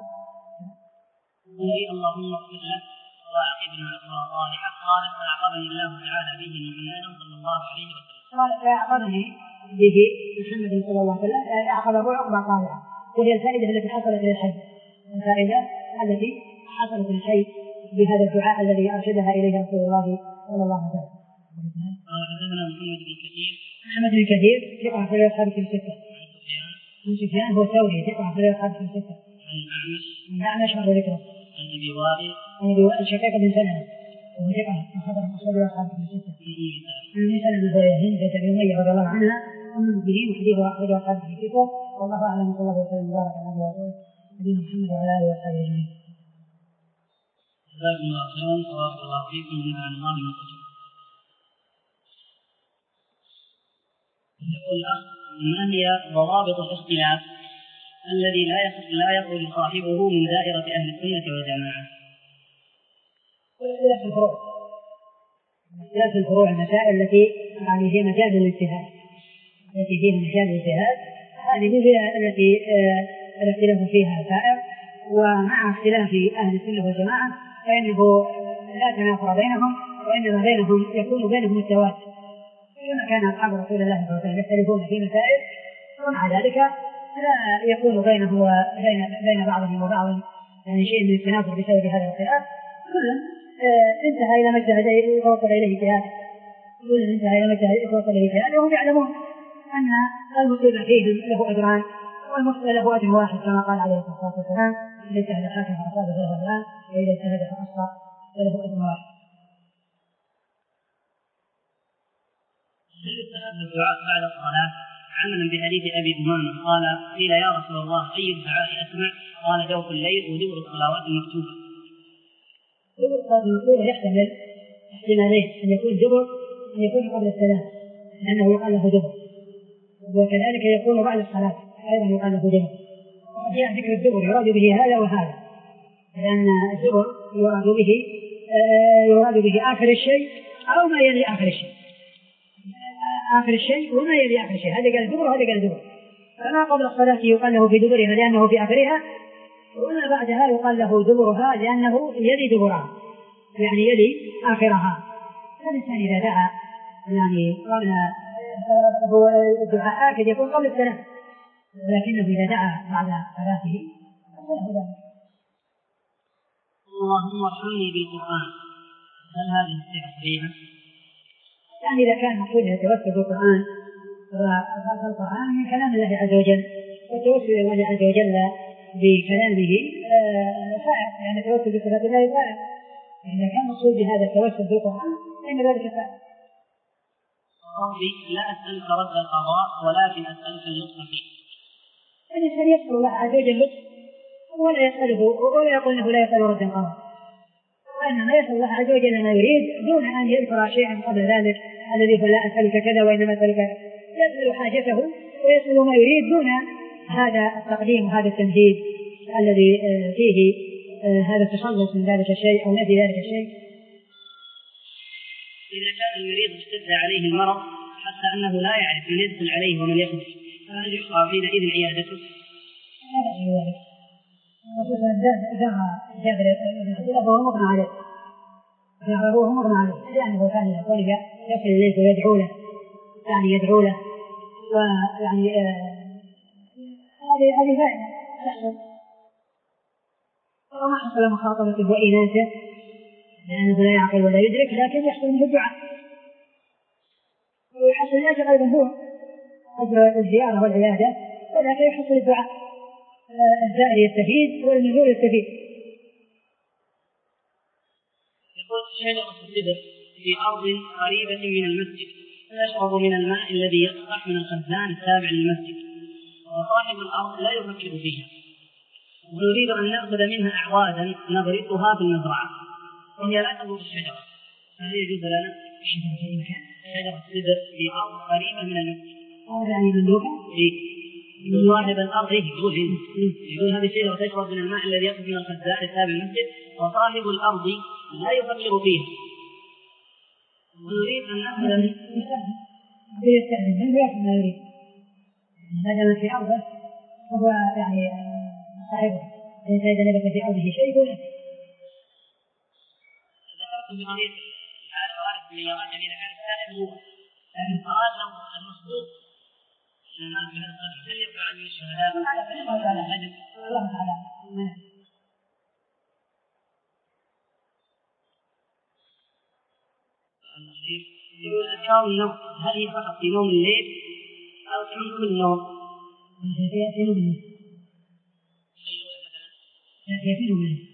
اللهم اغفر له واعقبنا عقبا صالحا. قالت فاعقبني الله تعالى به محمدا صلى الله عليه وسلم. قالت فاعقبني به محمد صلى الله عليه وسلم اعقبه عقبا صالحا وهي الفائده التي حصلت للحي الفائده التي حصلت للحي بهذا الدعاء الذي ارشدها اليه رسول الله صلى الله عليه وسلم. قال حدثنا محمد بن كثير محمد بن كثير ثقه في اصحاب السته. عن سفيان عن سفيان هو ثوري ثقه في اصحاب السته. عن الاعمش عن الاعمش مر ذكره. عن ابي وائل عن ابي وائل شقيق بن سلمة وهو ثقة من خبر أصحاب أصحاب الستة. عن أم سلمة وهي هند بنت أبي أمية رضي الله عنها أم المؤمنين وحديث أخرج أصحاب الستة والله أعلم صلى الله وسلم وبارك على نبينا نبينا محمد وعلى آله وصحبه أجمعين. جزاكم الله خيرا وبارك الله فيكم ونفعنا الله بما قلتم. يقول الأخ ما هي ضوابط الاختلاف الذي لا لا يخرج صاحبه من دائرة أهل السنة والجماعة؟ والاختلاف في الفروع اختلاف في الفروع المسائل التي يعني في مجال الاجتهاد التي فيها مجال الاجتهاد هذه هي التي آه الاختلاف فيها سائر. ومع اختلاف أهل السنة والجماعة فإنه لا تنافر بينهم وإنما بينهم يكون بينهم التوازن كما كان أصحاب رسول الله صلى الله عليه وسلم يختلفون في مسائل ومع ذلك لا يكون بينه وبين بين بعضهم وبعض يعني شيء من التنافر بسبب هذا الاختلاف. كل انتهى الى ما اجتهد ووصل اليه اجتهاد كل انتهى الى ما اجتهد ووصل اليه اجتهاد وهم يعلمون ان المصيب فيهم له اجران والمخطئ له اجر واحد كما قال عليه الصلاه والسلام اذا اجتهد الحاكم فاصاب فله اجران واذا اجتهد فاخطا فله اجر واحد. هل يستحب الدعاء بعد الصلاه عملا بحديث ابي امامه قال قيل يا رسول الله اي الدعاء اسمع؟ قال جوف الليل ودبر الصلوات المكتوبه. دبر المقبولة يحتمل احتمالين، أن يكون دبر أن يكون قبل السلام لأنه يقال له دبر، وكذلك يكون بعد الصلاة أيضا يقال له دبر. وقد جاء ذكر الدبر يراد به هذا وهذا، لأن الدبر يراد به يراد به آخر الشيء أو ما يلي آخر الشيء، آخر الشيء وما يلي آخر الشيء، هذا قال دبر وهذا قال دبر. فما قبل الصلاة يقال له في دبرها لأنه في آخرها، وما بعدها يقال له دبرها لأنه يلي دبرها يعني يلي آخرها. فالإنسان إذا دعا يعني قبل هو الدعاء آكد يكون قبل السلام، ولكنه إذا دعا بعد صلاته فله ذلك. اللهم ارحمني بالقرآن، هل هذه الصيغة صحيحة؟ يعني إذا كان مقصود التوسل بالقرآن فالقرآن من كلام الله عز وجل، والتوسل إلى الله عز وجل بكلامه فائق، يعني التوسل بصفات الله فائق. إذا كان مقصود بهذا التوسل بالقرآن فإن ذلك فائق. ربي لا أسألك رد القضاء ولكن أسألك اللطف فيه. الإنسان يسأل الله عز وجل اللطف ولا يسأله ولا يقول أنه لا يسأل رد القضاء، وإنما يسأل الله عز وجل ما يريد دون أن يذكر شيئا قبل ذلك الذي هو لا أسألك كذا وإنما أسألك، يسأل حاجته ويسأل ما يريد دون هذا التقديم وهذا التمهيد الذي فيه هذا التخلص من ذلك الشيء أو نفي ذلك الشيء. إذا كان المريض اشتد عليه المرض حتى أنه لا يعرف من يدخل عليه ومن يخرج، فهل يحرى حينئذ عيادته؟ هذا شيء ذلك. خصوصا جابر بن عبد الله وهو مغنى عليه، جابر وهو مغنى عليه لأنه كان يقول يصل إليه ويدعو له، يعني يدعو له، ويعني هذه هذه فائدة تحصل. وما حصل مخاطبته وإناثه لأنه لا يعقل ولا يدرك، لكن يحصل منه الدعاء ويحصل الأجر أيضا هو أجر الزيارة والعيادة، ولكن يحصل الدعاء، الزائر يستفيد والمزور يستفيد. يقول شجرة السدر في أرض قريبة من المسجد تشرب من الماء الذي يقطع من الخزان التابع للمسجد، وصاحب الأرض لا يفكر فيها، ونريد أن نأخذ منها أعوادا نغرسها في المزرعة وهي لا تضر الشجرة، فهل يجوز لنا شجرة السدر في أرض قريبة من المسجد؟ هذا يعني مملوكة؟ صاحب الأرض يقول يقول هذه الشجرة تشرب من الماء الذي يخرج من الخزان التابع للمسجد وصاحب الأرض لا يفكر فيها، ونريد أن نأخذ من يستأذن منه يأخذ ما يريد، ما دام في أرضه فهو يعني صاحبه، إذا نبت في أرضه شيء يقول له. ذكرت بقضية الحوارث بالميراث يعني إذا كان السائل هو، لكن قال له المصدوق ما في هذا القدر هل يقع عن الشهداء؟ الله تعالى هدف الله تعالى أذكار النوم هل هي فقط في نوم الليل أو تعم كل نوم؟ في نوم الليل. هي في نوم الليل.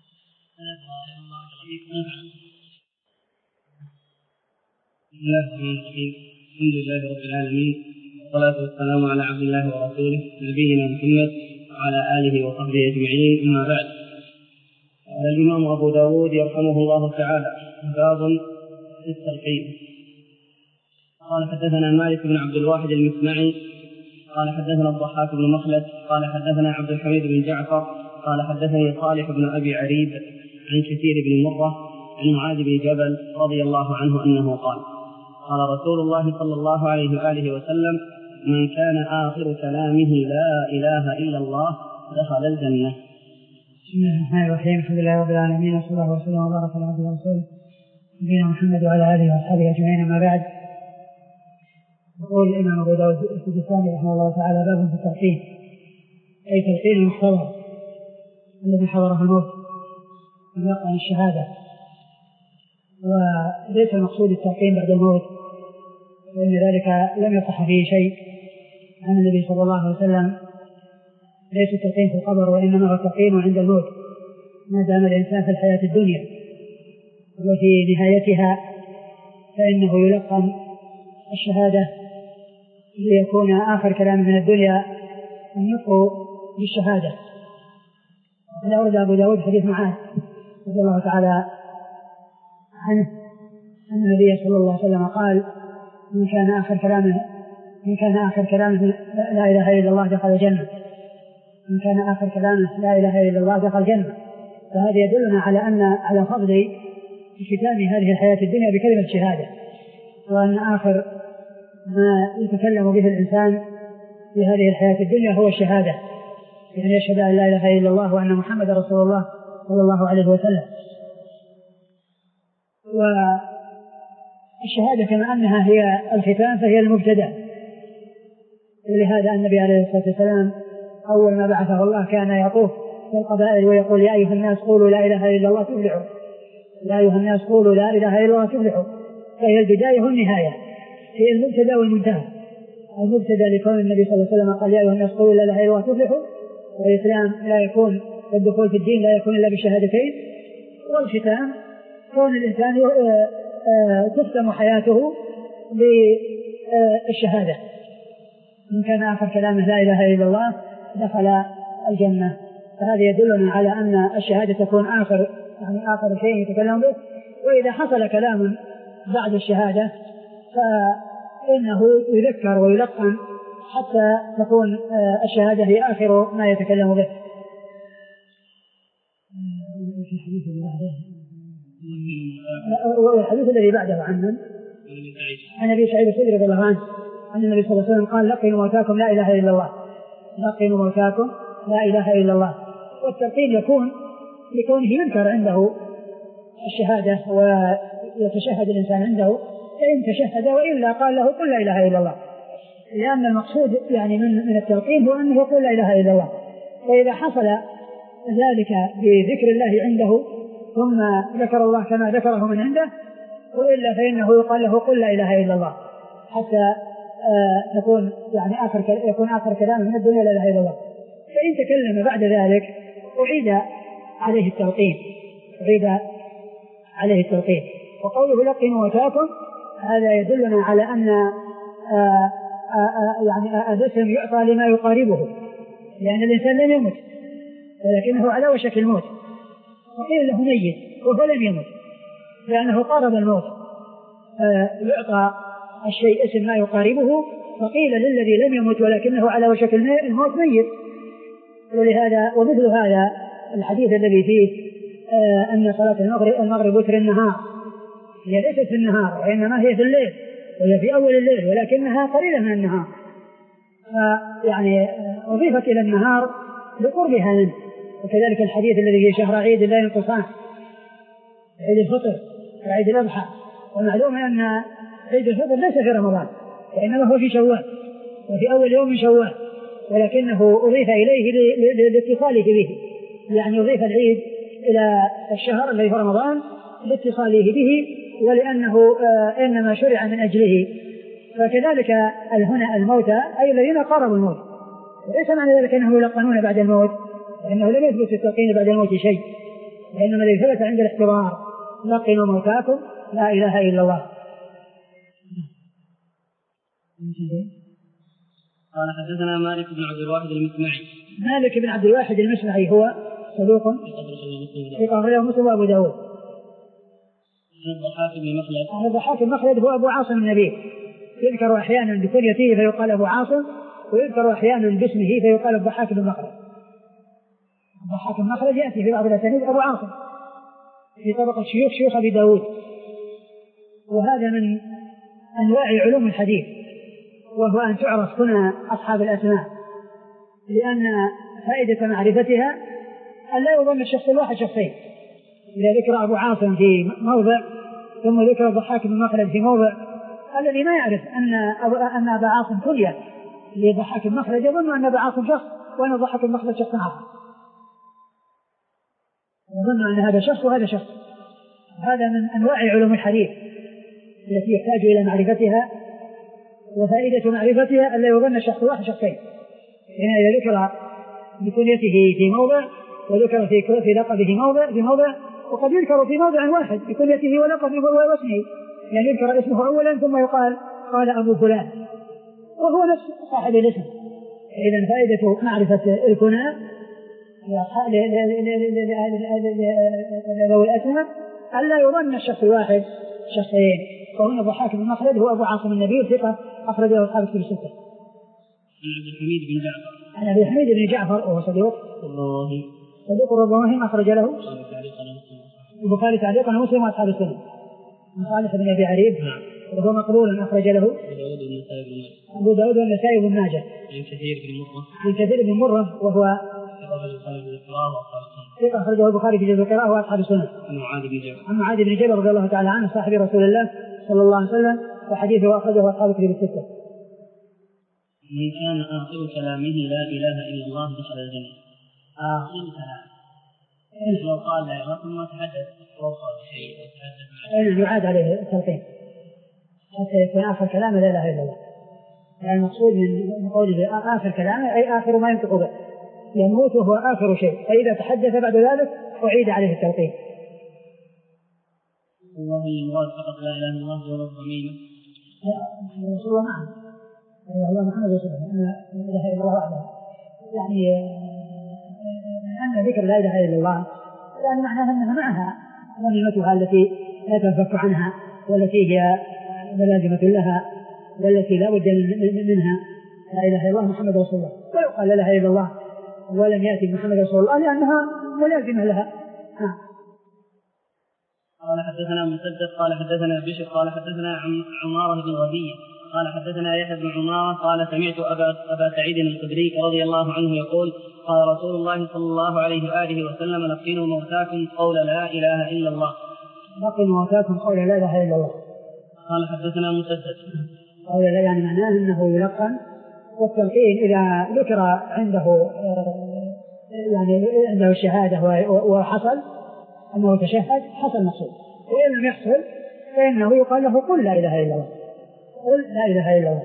بسم الله الرحمن الرحيم، الحمد لله رب العالمين، والصلاة والسلام على عبد الله ورسوله نبينا محمد وعلى آله وصحبه أجمعين، أما بعد. قال الإمام أبو داود يرحمه الله تعالى: باب في التلقين. قال حدثنا مالك بن عبد الواحد المسمعي قال حدثنا الضحاك بن مخلد قال حدثنا عبد الحميد بن جعفر قال حدثني صالح بن أبي عريب عن كثير بن مرة عن معاذ بن جبل رضي الله عنه أنه قال: قال رسول الله صلى الله عليه وآله وسلم: من كان آخر كلامه لا إله إلا الله دخل الجنة. بسم الله الرحمن الرحيم، الحمد لله رب العالمين، وصلى الله وسلم وبارك على عبده ورسوله نبينا محمد وعلى آله وأصحابه أجمعين، أما بعد. يقول الإمام أبو داود السجستاني رحمه الله تعالى: باب في التلقين، أي تلقين المحتضر الذي حضره الموت من يقع الشهادة، وليس المقصود التلقين بعد الموت، لأن ذلك لم يصح فيه شيء عن النبي صلى الله عليه وسلم. ليس التلقين في القبر، وإنما هو التلقين عند الموت ما دام الإنسان في الحياة الدنيا، وفي نهايتها فإنه يلقن الشهادة ليكون آخر كلام من الدنيا النطق بالشهادة. وقد أورد أبو داود حديث معاذ رضي الله تعالى عنه أن النبي صلى الله عليه وسلم قال: من كان آخر كلامه من كان آخر كلامه لا إله إلا الله دخل الجنة من كان آخر كلامه لا إله إلا الله دخل الجنة. فهذا يدلنا على أن على فضل ختام هذه الحياة الدنيا بكلمة الشهادة، وأن آخر ما يتكلم به الإنسان في هذه الحياة الدنيا هو الشهادة، يعني يشهد أن لا إله إلا الله وأن محمد رسول الله صلى الله عليه وسلم. والشهادة كما أنها هي الختام فهي المبتدأ، ولهذا النبي عليه الصلاة والسلام أول ما بعثه الله كان يطوف في القبائل ويقول: يا أيها الناس قولوا لا إله إلا الله تفلحوا يا أيها الناس قولوا لا إله إلا الله تفلحوا. فهي البداية والنهاية، هي المبتدأ والمنتهى. المبتدأ لكون النبي صلى الله عليه وسلم قال: يا أيها الناس قولوا لا إله إلا الله تفلحوا، والإسلام لا يكون والدخول في الدين لا يكون إلا بالشهادتين. والختام كون الإنسان تختم حياته بالشهادة. من كان آخر كلامه لا إله إلا الله دخل الجنة. فهذا يدلنا على أن الشهادة تكون آخر يعني آخر شيء يتكلم به. وإذا حصل كلام بعد الشهادة فإنه يذكر ويلقن حتى تكون الشهادة هي آخر ما يتكلم به. في الحديث اللي بعده والحديث الذي بعده عنه عن أبي سعيد الخدري رضي الله عنه أن النبي صلى الله عليه وسلم قال: لقنوا موتاكم لا إله إلا الله لقنوا موتاكم لا إله إلا الله. والتلقين يكون لكونه يذكر عنده الشهادة ويتشهد الإنسان عنده، فإن تشهد وإلا قال له: قل لا إله إلا الله، لأن المقصود يعني من من التلقين هو أنه يقول لا إله إلا الله. فإذا حصل ذلك بذكر الله عنده ثم ذكر الله كما ذكره من عنده، وإلا فإنه يقال له: قل لا إله إلا الله، حتى آه تكون يعني آخر يكون آخر كلام من الدنيا لا إله إلا الله. فإن تكلم بعد ذلك أعيد عليه التلقين أعيد عليه التلقين. وقوله: لقنوا موتاكم هذا يدلنا على أن آآ آآ يعني الاسم يعطى لما يقاربه، لأن الإنسان لم يمت ولكنه على وشك الموت، وقيل له ميت وهو لم يمت لأنه قارب الموت، يعطى الشيء اسم ما يقاربه، فقيل للذي لم يمت ولكنه على وشك الموت ميت. ولهذا ومثل هذا الحديث الذي فيه آه أن صلاة المغرب, المغرب وتر النهار هي ليست في النهار وإنما هي في الليل، وهي في أول الليل ولكنها قليلة من النهار، فيعني أضيفت إلى النهار لقربها منه. وكذلك الحديث الذي في شهر عيد لا ينقصان، عيد الفطر وعيد الأضحى. ومعلوم أن عيد الفطر ليس في رمضان وإنما هو في شوال وفي أول يوم من شوال، ولكنه أضيف إليه لاتصاله به، يعني أضيف العيد إلى الشهر الذي في رمضان لاتصاله به، ولأنه آه إنما شرع من أجله. فكذلك هنا الموتى أي الذين قاربوا الموت، وليس معنى ذلك أنهم يلقنون بعد الموت، لأنه لم يثبت التلقين بعد الموت شيء، وإنما الذي ثبت عند الاحتضار: لقنوا موتاكم لا إله إلا الله. قال: حدثنا مالك بن عبد الواحد المسمعي. مالك بن عبد الواحد المسمعي هو صدوق في قهره مسلم وأبو داود. الضحاك بن مخلد. الضحاك بن مخلد هو أبو عاصم النبي، يذكر أحيانا بكنيته فيقال أبو عاصم، ويذكر أحيانا باسمه فيقال الضحاك بن مخلد. الضحاك بن مخلد يأتي في بعض الأسانيد أبو عاصم في طبقة شيوخ شيوخ أبي داود. وهذا من أنواع علوم الحديث، وهو أن تعرف هنا أصحاب الأسماء، لأن فائدة معرفتها أن لا يظن الشخص الواحد شخصين. إذا ذكر أبو عاصم في موضع ثم ذكر الضحاك بن مخلد في موضع، الذي ما يعرف أن أن أبا عاصم كلية لضحاك بن مخلد يظن أن أبا عاصم شخص وأن الضحاك بن مخلد شخص آخر، يظن أن هذا شخص وهذا شخص. هذا من أنواع علوم الحديث التي يحتاج إلى معرفتها، وفائدة معرفتها أن لا يظن الشخص واحد شخصين. هنا إذا ذكر بكنيته في موضع وذكر في في لقبه موضع في موضع، وقد يذكر في موضع واحد بكنيته ولقبه واسمه، يعني يذكر اسمه أولا ثم يقال قال أبو فلان وهو نفس صاحب الاسم. إذن فائدة معرفة الكنى ذوي الأسماء ألا يظن الشخص الواحد شخصين. وهنا أبو حاتم المخلد هو أبو عاصم النبيل ثقة أخرجه أصحاب الكتب الستة. عن عبد الحميد بن جعفر عن عبد الحميد بن جعفر وهو صدوق صدوق الرضواني أخرج له البخاري تعليقا ومسلم وأصحاب السنة. عن صالح بن أبي عريب وهو مقبول أخرج له أبو داود والنسائي بن ماجه. عن كثير بن مرة عن كثير بن مرة وهو ثقة أخرجه البخاري في جزء القراءة وأصحاب السنة. عن معاذ بن جبل رضي الله تعالى عنه صاحب رسول الله صلى الله عليه وسلم وحديثه أخرجه أصحاب الكتب الستة. من كان آخر كلامه لا إله إلا الله دخل الجنة. آخر كلام لو قال لا إله إلا الله تحدث وصل شيء وتحدث يعاد عليه التلقين حتى يكون آخر كلامه لا إله إلا الله. يعني المقصود من قوله آخر كلامه أي آخر ما ينطق به، يموت وهو آخر شيء، فإذا تحدث بعد ذلك أعيد عليه التلقين. الله المراد فقط لا إله إلا الله ولا الضميمة. لا رسول الله معه الله محمد رسول الله لا إله إلا الله وحده. يعني أن ذكر لا إله إلا الله لأن معناها أنها معها ضميمتها التي لا تنفك عنها والتي هي ملازمة لها والتي لا بد منها. لا إله إلا الله محمد رسول الله، ويقال لا إله إلا الله ولم يأتي محمد رسول الله لأنها ملازمة لها. قال حدثنا مسدد قال حدثنا بشر قال حدثنا عمارة بن غزية قال حدثنا يحيى بن عمارة قال سمعت أبا, أبا سعيد الخدري رضي الله عنه يقول قال رسول الله صلى الله عليه وآله وسلم لقنوا موتاكم قول لا إله إلا الله. لقنوا موتاكم قول لا إله إلا الله. قال حدثنا مسدد قول لا يعني معناه أنه يلقن، والتلقين إذا ذكر عنده يعني عنده الشهادة وحصل أنه تشهد حصل مقصود، وإن لم يحصل فإنه يقال له قل لا إله إلا الله، قل لا إله إلا الله.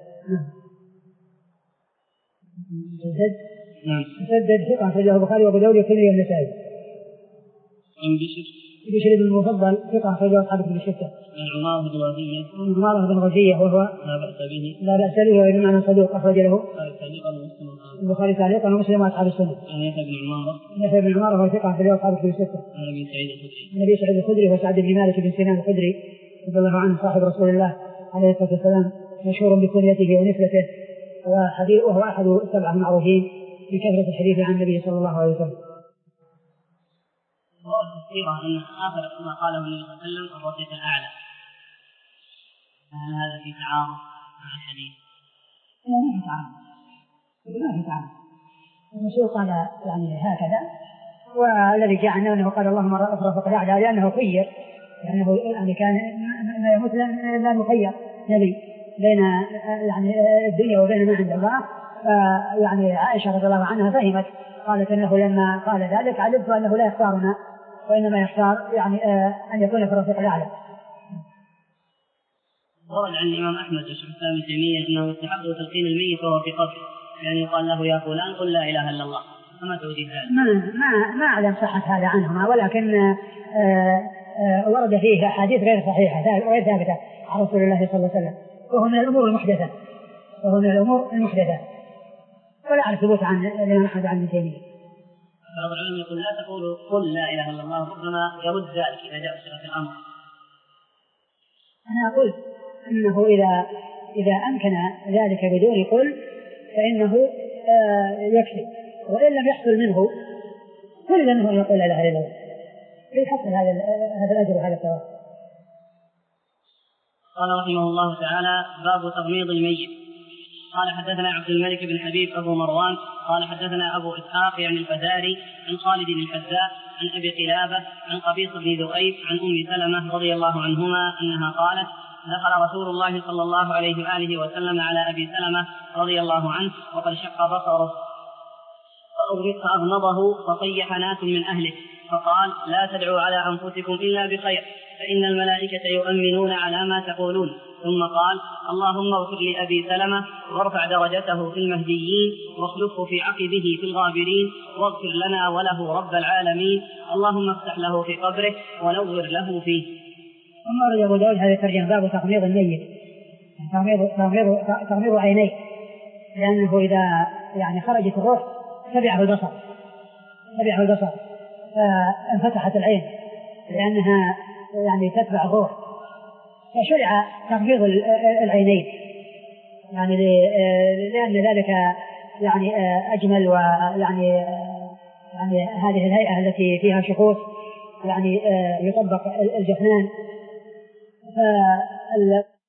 مسدد مسدد ثقة أخرجه البخاري وأبو داود والترمذي والنسائي. عن بشر بشر بن المفضل ثقة أخرجه أصحاب الكتب الستة. عن عمارة بن غزية عن عمارة بن غزية وهو لا بأس به لا بأس به وإنما عن صدوق أخرج له البخاري تعليقا ومسلم وأصحاب السنة. عن يحيى بن عمارة يحيى بن عمارة وهو ثقة أخرجه أصحاب الكتب الستة. عن أبي سعيد الخدري النبي سعيد الخدري وسعد بن مالك بن سنان الخدري رضي الله عنه صاحب رسول الله عليه الصلاة والسلام مشهور بكنيته ونسبته وحديث وهو أحد السبعة المعروفين بكثرة الحديث عن النبي صلى الله عليه وسلم. وقال السيرة أن آخر ما قاله النبي صلى الله عليه وسلم الرفيق الأعلى، هل هذا في تعارض مع الحديث؟ لا ما في تعارض، ما في تعارض. الرسول قال يعني هكذا، والذي جاء عنه أنه قال اللهم الرفيق الأعلى لأنه خير، لأنه يعني كان ما يموت لا مخير نبي بين يعني الدنيا وبين ما عند الله. يعني عائشة رضي الله عنها فهمت قالت أنه لما قال ذلك علمت أنه لا يختارنا وإنما يختار يعني آه أن يكون في الرفيق الأعلى. ورد عن الإمام أحمد وشيخ الإسلام ابن تيمية أنه يستحق تلقين الميت وهو في قبره، يعني يقال له يا فلان قل لا إله إلا الله، فما توجيه هذا؟ ما ما ما أعلم صحة هذا عنهما، ولكن آه آه ورد فيه أحاديث غير صحيحة غير ثابتة عن رسول الله صلى الله عليه وسلم، وهو من الأمور المحدثة وهو من الأمور المحدثة ولا أعرف ثبوت عن الإمام أحمد عن ابن تيمية. بعض العلماء يقول لا تقولوا قل لا إله إلا الله، ربما يرد ذلك إذا جاء في الأمر. أنا أقول إنه إذا إذا أمكن ذلك بدون قل فإنه آه يكفي، وإن لم يحصل منه كل منه أن يقول لا إله إلا الله ليحصل هذا هذا الأجر وهذا الثواب. قال رحمه الله تعالى باب تغميض الميت. قال حدثنا عبد الملك بن حبيب أبو مروان قال حدثنا أبو إسحاق يعني الفزاري عن خالد بن الحذاء عن أبي قلابة عن قبيص بن ذؤيب عن أم سلمة رضي الله عنهما أنها قالت دخل رسول الله صلى الله عليه وآله وسلم على أبي سلمة رضي الله عنه وقد شق بصره فأغمضه فصيح ناس من أهله فقال لا تدعوا على أنفسكم إلا بخير فإن الملائكة يؤمنون على ما تقولون. ثم قال اللهم اغفر لأبي سلمة وارفع درجته في المهديين واخلفه في عقبه في الغابرين واغفر لنا وله رب العالمين اللهم افتح له في قبره ونور له فيه. ثم رجع أبو داود هذا الترجمة باب تغميض الميت، تغميض, تغميض, تغميض عينيه، لأنه إذا يعني خرجت الروح تبعه البصر تبعه البصر فانفتحت العين لأنها يعني تتبع الروح، فشرع تغميض العينين يعني لأن ذلك يعني أجمل، ويعني يعني هذه الهيئة التي فيها شخوص يعني يطبق الجفنان.